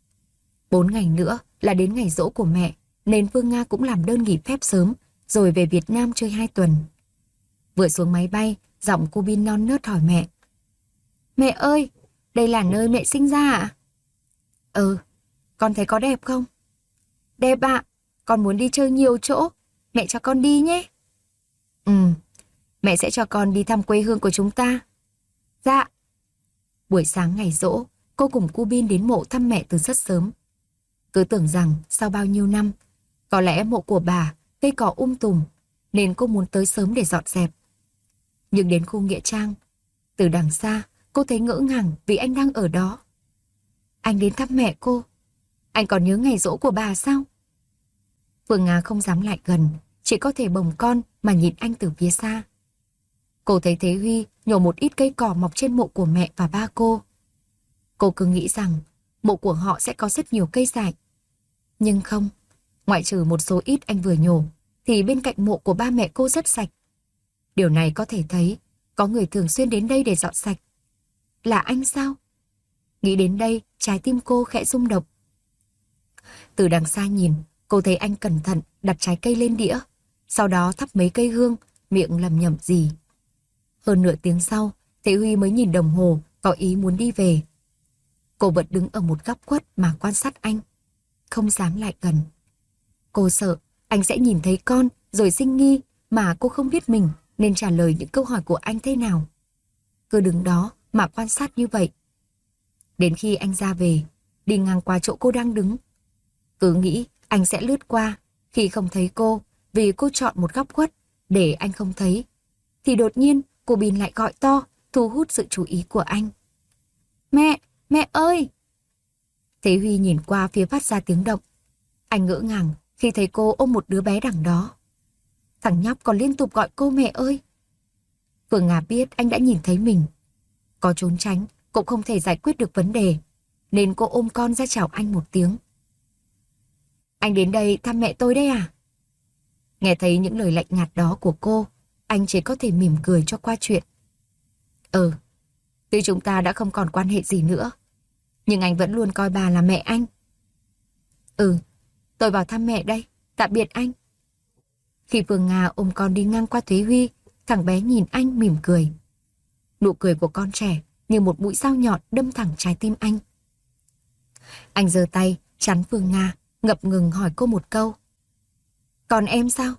4 ngày nữa là đến ngày giỗ của mẹ, nên Phương Nga cũng làm đơn nghỉ phép sớm, rồi về Việt Nam chơi 2 tuần. Vừa xuống máy bay, giọng cô Bin non nớt hỏi mẹ. Mẹ ơi, đây là nơi mẹ sinh ra ạ? Ừ, con thấy có đẹp không? Đẹp ạ, con muốn đi chơi nhiều chỗ, mẹ cho con đi nhé. Ừ, mẹ sẽ cho con đi thăm quê hương của chúng ta. Dạ. Buổi sáng ngày giỗ, cô cùng cô Bin đến mộ thăm mẹ từ rất sớm. Cứ tưởng rằng sau bao nhiêu năm, có lẽ mộ của bà, cây cỏ tùm, nên cô muốn tới sớm để dọn dẹp. Nhưng đến khu nghĩa trang, từ đằng xa, cô thấy ngỡ ngàng vì anh đang ở đó. Anh đến thăm mẹ cô. Anh còn nhớ ngày giỗ của bà sao? Phương Nga không dám lại gần, chỉ có thể bồng con mà nhìn anh từ phía xa. Cô thấy Thế Huy nhổ một ít cây cỏ mọc trên mộ của mẹ và ba cô. Cô cứ nghĩ rằng mộ của họ sẽ có rất nhiều cây dại. Nhưng không, ngoại trừ một số ít anh vừa nhổ, thì bên cạnh mộ của ba mẹ cô rất sạch. Điều này có thể thấy có người thường xuyên đến đây để dọn sạch. Là anh sao? Nghĩ đến đây, trái tim cô khẽ rung động. Từ đằng xa nhìn, cô thấy anh cẩn thận đặt trái cây lên đĩa, sau đó thắp mấy cây hương, miệng lẩm nhẩm gì. Hơn nửa tiếng sau, Thế Huy mới nhìn đồng hồ, có ý muốn đi về. Cô vẫn đứng ở một góc khuất mà quan sát anh, không dám lại gần. Cô sợ anh sẽ nhìn thấy con rồi sinh nghi, mà cô không biết mình nên trả lời những câu hỏi của anh thế nào. Cứ đứng đó mà quan sát như vậy. Đến khi anh ra về, đi ngang qua chỗ cô đang đứng. Cứ nghĩ anh sẽ lướt qua khi không thấy cô, vì cô chọn một góc khuất để anh không thấy. Thì đột nhiên cô Bin lại gọi to, thu hút sự chú ý của anh. Mẹ, mẹ ơi! Thế Huy nhìn qua phía phát ra tiếng động. Anh ngỡ ngàng khi thấy cô ôm một đứa bé đằng đó. Thằng nhóc còn liên tục gọi cô mẹ ơi. Phương Nga biết anh đã nhìn thấy mình. Có trốn tránh cũng không thể giải quyết được vấn đề, nên cô ôm con ra chào anh một tiếng. Anh đến đây thăm mẹ tôi đấy à? Nghe thấy những lời lạnh nhạt đó của cô, anh chỉ có thể mỉm cười cho qua chuyện. Tuy chúng ta đã không còn quan hệ gì nữa, nhưng anh vẫn luôn coi bà là mẹ anh. Tôi vào thăm mẹ đây, tạm biệt anh. Khi Phương Nga ôm con đi ngang qua Thúy Huy, thằng bé nhìn anh mỉm cười. Nụ cười của con trẻ như một mũi dao nhọn đâm thẳng trái tim anh. Anh giơ tay chắn Phương Nga, ngập ngừng hỏi cô một câu. Còn em sao?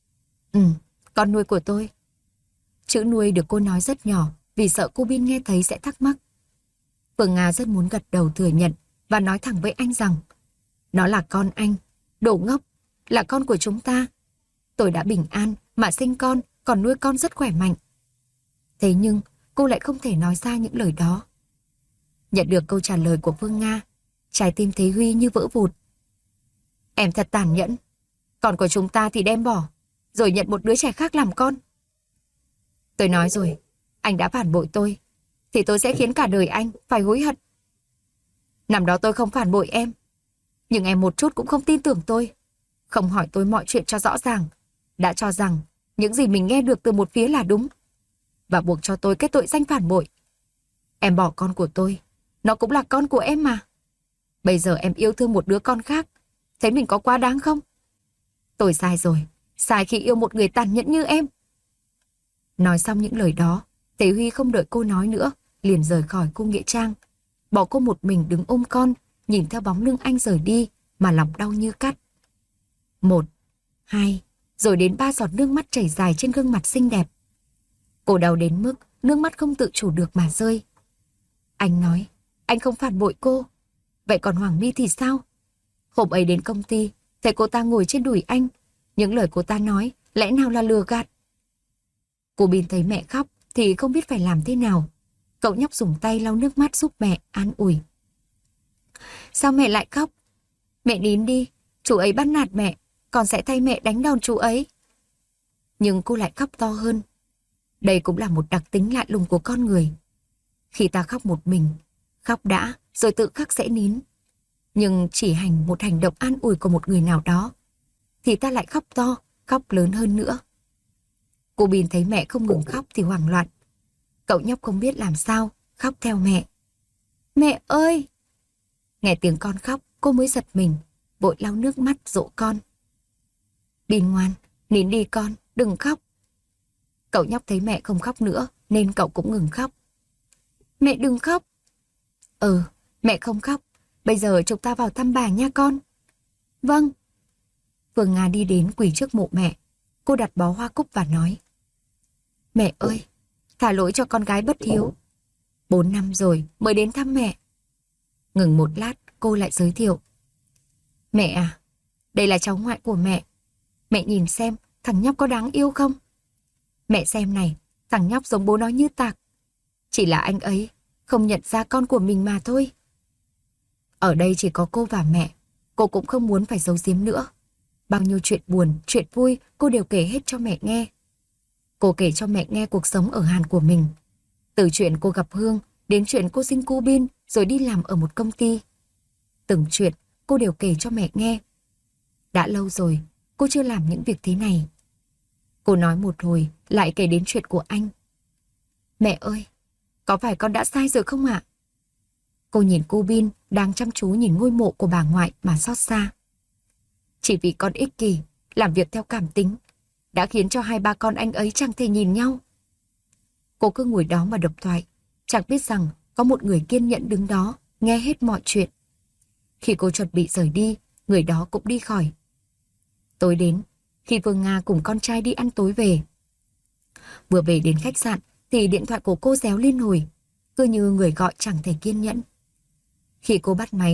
Con nuôi của tôi. Chữ nuôi được cô nói rất nhỏ vì sợ cô Bin nghe thấy sẽ thắc mắc. Phương Nga rất muốn gật đầu thừa nhận và nói thẳng với anh rằng nó là con anh, đồ ngốc, là con của chúng ta. Tôi đã bình an mà sinh con, còn nuôi con rất khỏe mạnh. Thế nhưng cô lại không thể nói ra những lời đó. Nhận được câu trả lời của Phương Nga, trái tim Thế Huy như vỡ vụn. Em thật tàn nhẫn. Con của chúng ta thì đem bỏ, rồi nhận một đứa trẻ khác làm con. Tôi nói rồi, anh đã phản bội tôi, thì tôi sẽ khiến cả đời anh phải hối hận. Năm đó tôi không phản bội em, nhưng em một chút cũng không tin tưởng tôi, không hỏi tôi mọi chuyện cho rõ ràng, đã cho rằng những gì mình nghe được từ một phía là đúng, và buộc cho tôi kết tội danh phản bội. Em bỏ con của tôi, nó cũng là con của em mà. Bây giờ em yêu thương một đứa con khác, thấy mình có quá đáng không? Tôi sai rồi, sai khi yêu một người tàn nhẫn như em. Nói xong những lời đó, Thế Huy không đợi cô nói nữa, liền rời khỏi khu nghĩa trang. Bỏ cô một mình đứng ôm con, nhìn theo bóng lưng anh rời đi, mà lòng đau như cắt. 1, 2, rồi đến 3 giọt nước mắt chảy dài trên gương mặt xinh đẹp. Cô đau đến mức nước mắt không tự chủ được mà rơi. Anh nói, anh không phản bội cô. Vậy còn Hoàng My thì sao? Hôm ấy đến công ty, thấy cô ta ngồi trên đùi anh. Những lời cô ta nói, lẽ nào là lừa gạt? Cô Bin thấy mẹ khóc thì không biết phải làm thế nào. Cậu nhóc dùng tay lau nước mắt giúp mẹ, an ủi. Sao mẹ lại khóc? Mẹ nín đi, chú ấy bắt nạt mẹ, con sẽ thay mẹ đánh đòn chú ấy. Nhưng cô lại khóc to hơn. Đây cũng là một đặc tính lạ lùng của con người. Khi ta khóc một mình, khóc đã, rồi tự khắc sẽ nín. Nhưng chỉ một hành động an ủi của một người nào đó, thì ta lại khóc to, khóc lớn hơn nữa. Cô Bin thấy mẹ không ngừng khóc thì hoảng loạn. Cậu nhóc không biết làm sao, khóc theo mẹ. Mẹ ơi! Nghe tiếng con khóc, cô mới giật mình, vội lau nước mắt dỗ con. Bin ngoan, nín đi con, đừng khóc. Cậu nhóc thấy mẹ không khóc nữa, nên cậu cũng ngừng khóc. Mẹ đừng khóc. Mẹ không khóc. Bây giờ chúng ta vào thăm bà nha con. Vâng. Phương Nga đi đến quỳ trước mộ mẹ. Cô đặt bó hoa cúc và nói. Mẹ ơi, thả lỗi cho con gái bất hiếu. 4 năm rồi mới đến thăm mẹ. Ngừng một lát, cô lại giới thiệu. Mẹ à, đây là cháu ngoại của mẹ. Mẹ nhìn xem, thằng nhóc có đáng yêu không? Mẹ xem này, thằng nhóc giống bố nó như tạc. Chỉ là anh ấy không nhận ra con của mình mà thôi. Ở đây chỉ có cô và mẹ. Cô cũng không muốn phải giấu giếm nữa. Bao nhiêu chuyện buồn, chuyện vui cô đều kể hết cho mẹ nghe. Cô kể cho mẹ nghe cuộc sống ở Hàn của mình. Từ chuyện cô gặp Hương đến chuyện cô sinh cô Bin rồi đi làm ở một công ty. Từng chuyện cô đều kể cho mẹ nghe. Đã lâu rồi cô chưa làm những việc thế này. Cô nói một hồi lại kể đến chuyện của anh. Mẹ ơi, có phải con đã sai rồi không ạ? Cô nhìn cô Bin đang chăm chú nhìn ngôi mộ của bà ngoại mà xót xa. Chỉ vì con ích kỷ, làm việc theo cảm tính, đã khiến cho 2-3 con anh ấy chẳng thể nhìn nhau. Cô cứ ngồi đó mà độc thoại, chẳng biết rằng có một người kiên nhẫn đứng đó, nghe hết mọi chuyện. Khi cô chuẩn bị rời đi, người đó cũng đi khỏi. Tối đến, khi Phương Nga cùng con trai đi ăn tối về. Vừa về đến khách sạn thì điện thoại của cô réo liên hồi, cứ như người gọi chẳng thể kiên nhẫn. Khi cô bắt máy,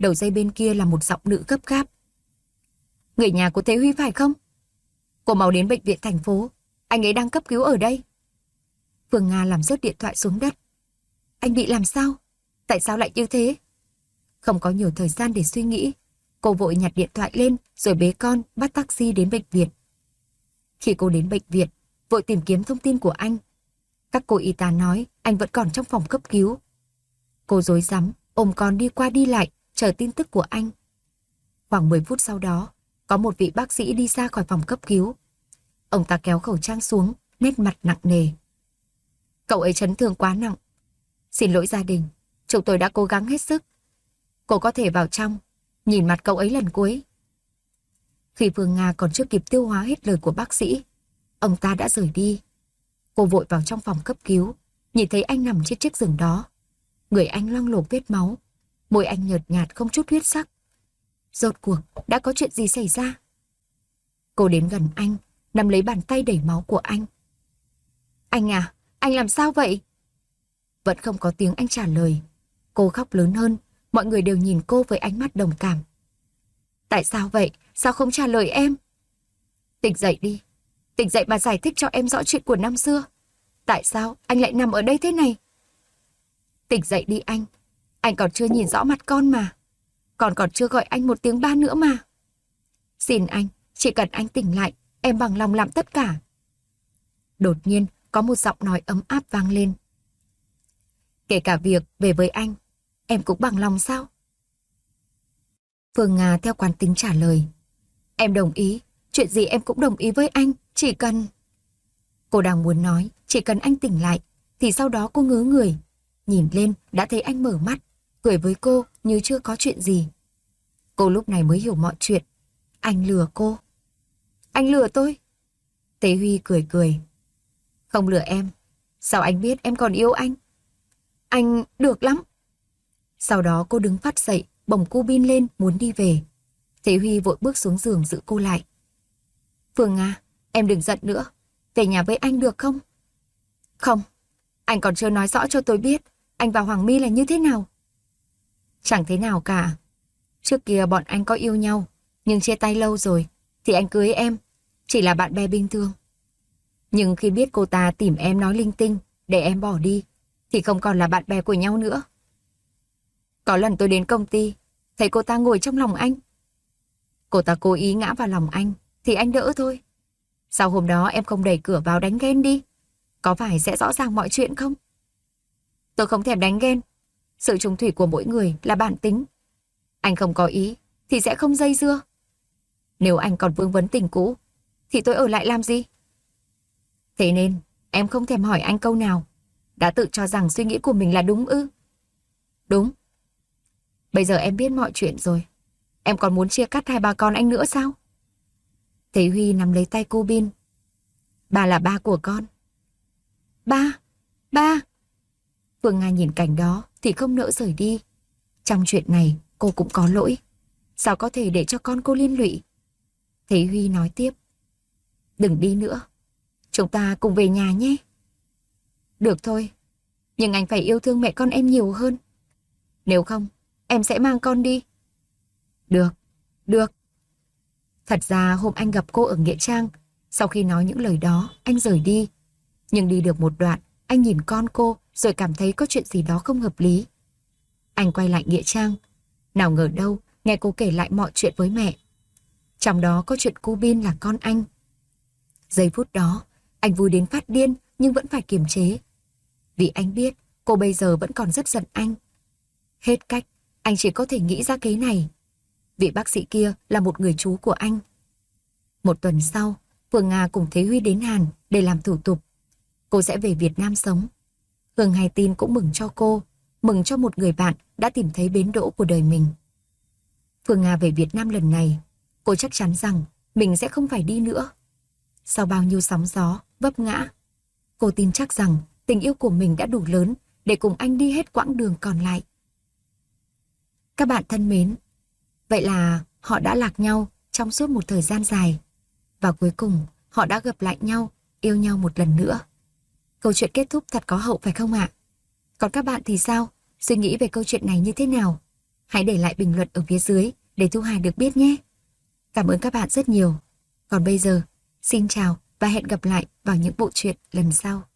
Đầu dây bên kia là một giọng nữ gấp gáp. Người nhà của Thế Huy phải không? Cô mau đến bệnh viện thành phố. Anh ấy đang cấp cứu ở đây. Phương Nga làm rớt điện thoại xuống đất. Anh bị làm sao? Tại sao lại như thế? Không có nhiều thời gian để suy nghĩ. Cô vội nhặt điện thoại lên rồi bế con bắt taxi đến bệnh viện. Khi cô đến bệnh viện, vội tìm kiếm thông tin của anh. Các cô y tá nói anh vẫn còn trong phòng cấp cứu. Cô rối rắm ôm con đi qua đi lại chờ tin tức của anh. Khoảng 10 phút sau đó, có một vị bác sĩ đi ra khỏi phòng cấp cứu. Ông ta kéo khẩu trang xuống, nét mặt nặng nề. Cậu ấy chấn thương quá nặng. Xin lỗi gia đình, chúng tôi đã cố gắng hết sức. Cô có thể vào trong, nhìn mặt cậu ấy lần cuối. Khi Phương Nga còn chưa kịp tiêu hóa hết lời của bác sĩ, ông ta đã rời đi. Cô vội vào trong phòng cấp cứu, nhìn thấy anh nằm trên chiếc giường đó. Người anh loang lổ vết máu, môi anh nhợt nhạt không chút huyết sắc. Rốt cuộc, đã có chuyện gì xảy ra? Cô đến gần anh, nắm lấy bàn tay đầy máu của anh. Anh à, anh làm sao vậy? Vẫn không có tiếng anh trả lời. Cô khóc lớn hơn, mọi người đều nhìn cô với ánh mắt đồng cảm. Tại sao vậy? Sao không trả lời em? Tỉnh dậy đi. Tỉnh dậy mà giải thích cho em rõ chuyện của năm xưa. Tại sao anh lại nằm ở đây thế này? Tỉnh dậy đi anh. Anh còn chưa nhìn rõ mặt con mà. Con còn chưa gọi anh một tiếng ba nữa mà. Xin anh, chỉ cần anh tỉnh lại, em bằng lòng làm tất cả. Đột nhiên, có một giọng nói ấm áp vang lên. Kể cả việc về với anh, em cũng bằng lòng sao? Phương Nga theo quán tính trả lời. Em đồng ý, chuyện gì em cũng đồng ý với anh, chỉ cần... Cô đang muốn nói, chỉ cần anh tỉnh lại, thì sau đó cô ngớ người. Nhìn lên, đã thấy anh mở mắt, cười với cô như chưa có chuyện gì. Cô lúc này mới hiểu mọi chuyện. Anh lừa cô. Anh lừa tôi. Tế Huy cười cười. Không lừa em. Sao anh biết em còn yêu anh? Anh được lắm. Sau đó cô đứng phát dậy, bồng cu bin lên muốn đi về. Thế Huy vội bước xuống giường giữ cô lại. Phương Nga, em đừng giận nữa. Về nhà với anh được không? Không, anh còn chưa nói rõ cho tôi biết anh và Hoàng My là như thế nào. Chẳng thế nào cả. Trước kia bọn anh có yêu nhau, nhưng chia tay lâu rồi, thì anh cưới em, chỉ là bạn bè bình thường. Nhưng khi biết cô ta tìm em nói linh tinh để em bỏ đi, thì không còn là bạn bè của nhau nữa. Có lần tôi đến công ty, thấy cô ta ngồi trong lòng anh. Cô ta cố ý ngã vào lòng anh, thì anh đỡ thôi. Sao hôm đó em không đẩy cửa vào đánh ghen đi? Có phải sẽ rõ ràng mọi chuyện không? Tôi không thèm đánh ghen. Sự chung thủy của mỗi người là bản tính. Anh không có ý, thì sẽ không dây dưa. Nếu anh còn vương vấn tình cũ, thì tôi ở lại làm gì? Thế nên, em không thèm hỏi anh câu nào. Đã tự cho rằng suy nghĩ của mình là đúng ư? Đúng. Bây giờ em biết mọi chuyện rồi. Em còn muốn chia cắt hai bà con anh nữa sao? Thế Huy nắm lấy tay cô Bin. Ba là ba của con. Ba? Ba? Phương Nga nhìn cảnh đó thì không nỡ rời đi. Trong chuyện này cô cũng có lỗi. Sao có thể để cho con cô liên lụy? Thế Huy nói tiếp. Đừng đi nữa. Chúng ta cùng về nhà nhé. Được thôi. Nhưng anh phải yêu thương mẹ con em nhiều hơn. Nếu không, em sẽ mang con đi. Được, được. Thật ra hôm anh gặp cô ở Nghĩa Trang, sau khi nói những lời đó, anh rời đi. Nhưng đi được một đoạn, anh nhìn con cô rồi cảm thấy có chuyện gì đó không hợp lý. Anh quay lại Nghĩa Trang. Nào ngờ đâu, nghe cô kể lại mọi chuyện với mẹ. Trong đó có chuyện cô Bin là con anh. Giây phút đó, anh vui đến phát điên nhưng vẫn phải kiềm chế. Vì anh biết cô bây giờ vẫn còn rất giận anh. Hết cách, anh chỉ có thể nghĩ ra kế này. Vị bác sĩ kia là một người chú của anh. Một tuần sau, Phương Nga cùng Thế Huy đến Hàn để làm thủ tục. Cô sẽ về Việt Nam sống. Hương hay tin cũng mừng cho cô, mừng cho một người bạn đã tìm thấy bến đỗ của đời mình. Phương Nga về Việt Nam lần này, cô chắc chắn rằng mình sẽ không phải đi nữa. Sau bao nhiêu sóng gió, vấp ngã, cô tin chắc rằng tình yêu của mình đã đủ lớn để cùng anh đi hết quãng đường còn lại. Các bạn thân mến, vậy là họ đã lạc nhau trong suốt một thời gian dài. Và cuối cùng, họ đã gặp lại nhau, yêu nhau một lần nữa. Câu chuyện kết thúc thật có hậu phải không ạ? Còn các bạn thì sao? Suy nghĩ về câu chuyện này như thế nào? Hãy để lại bình luận ở phía dưới để Thu Hà được biết nhé. Cảm ơn các bạn rất nhiều. Còn bây giờ, xin chào và hẹn gặp lại vào những bộ truyện lần sau.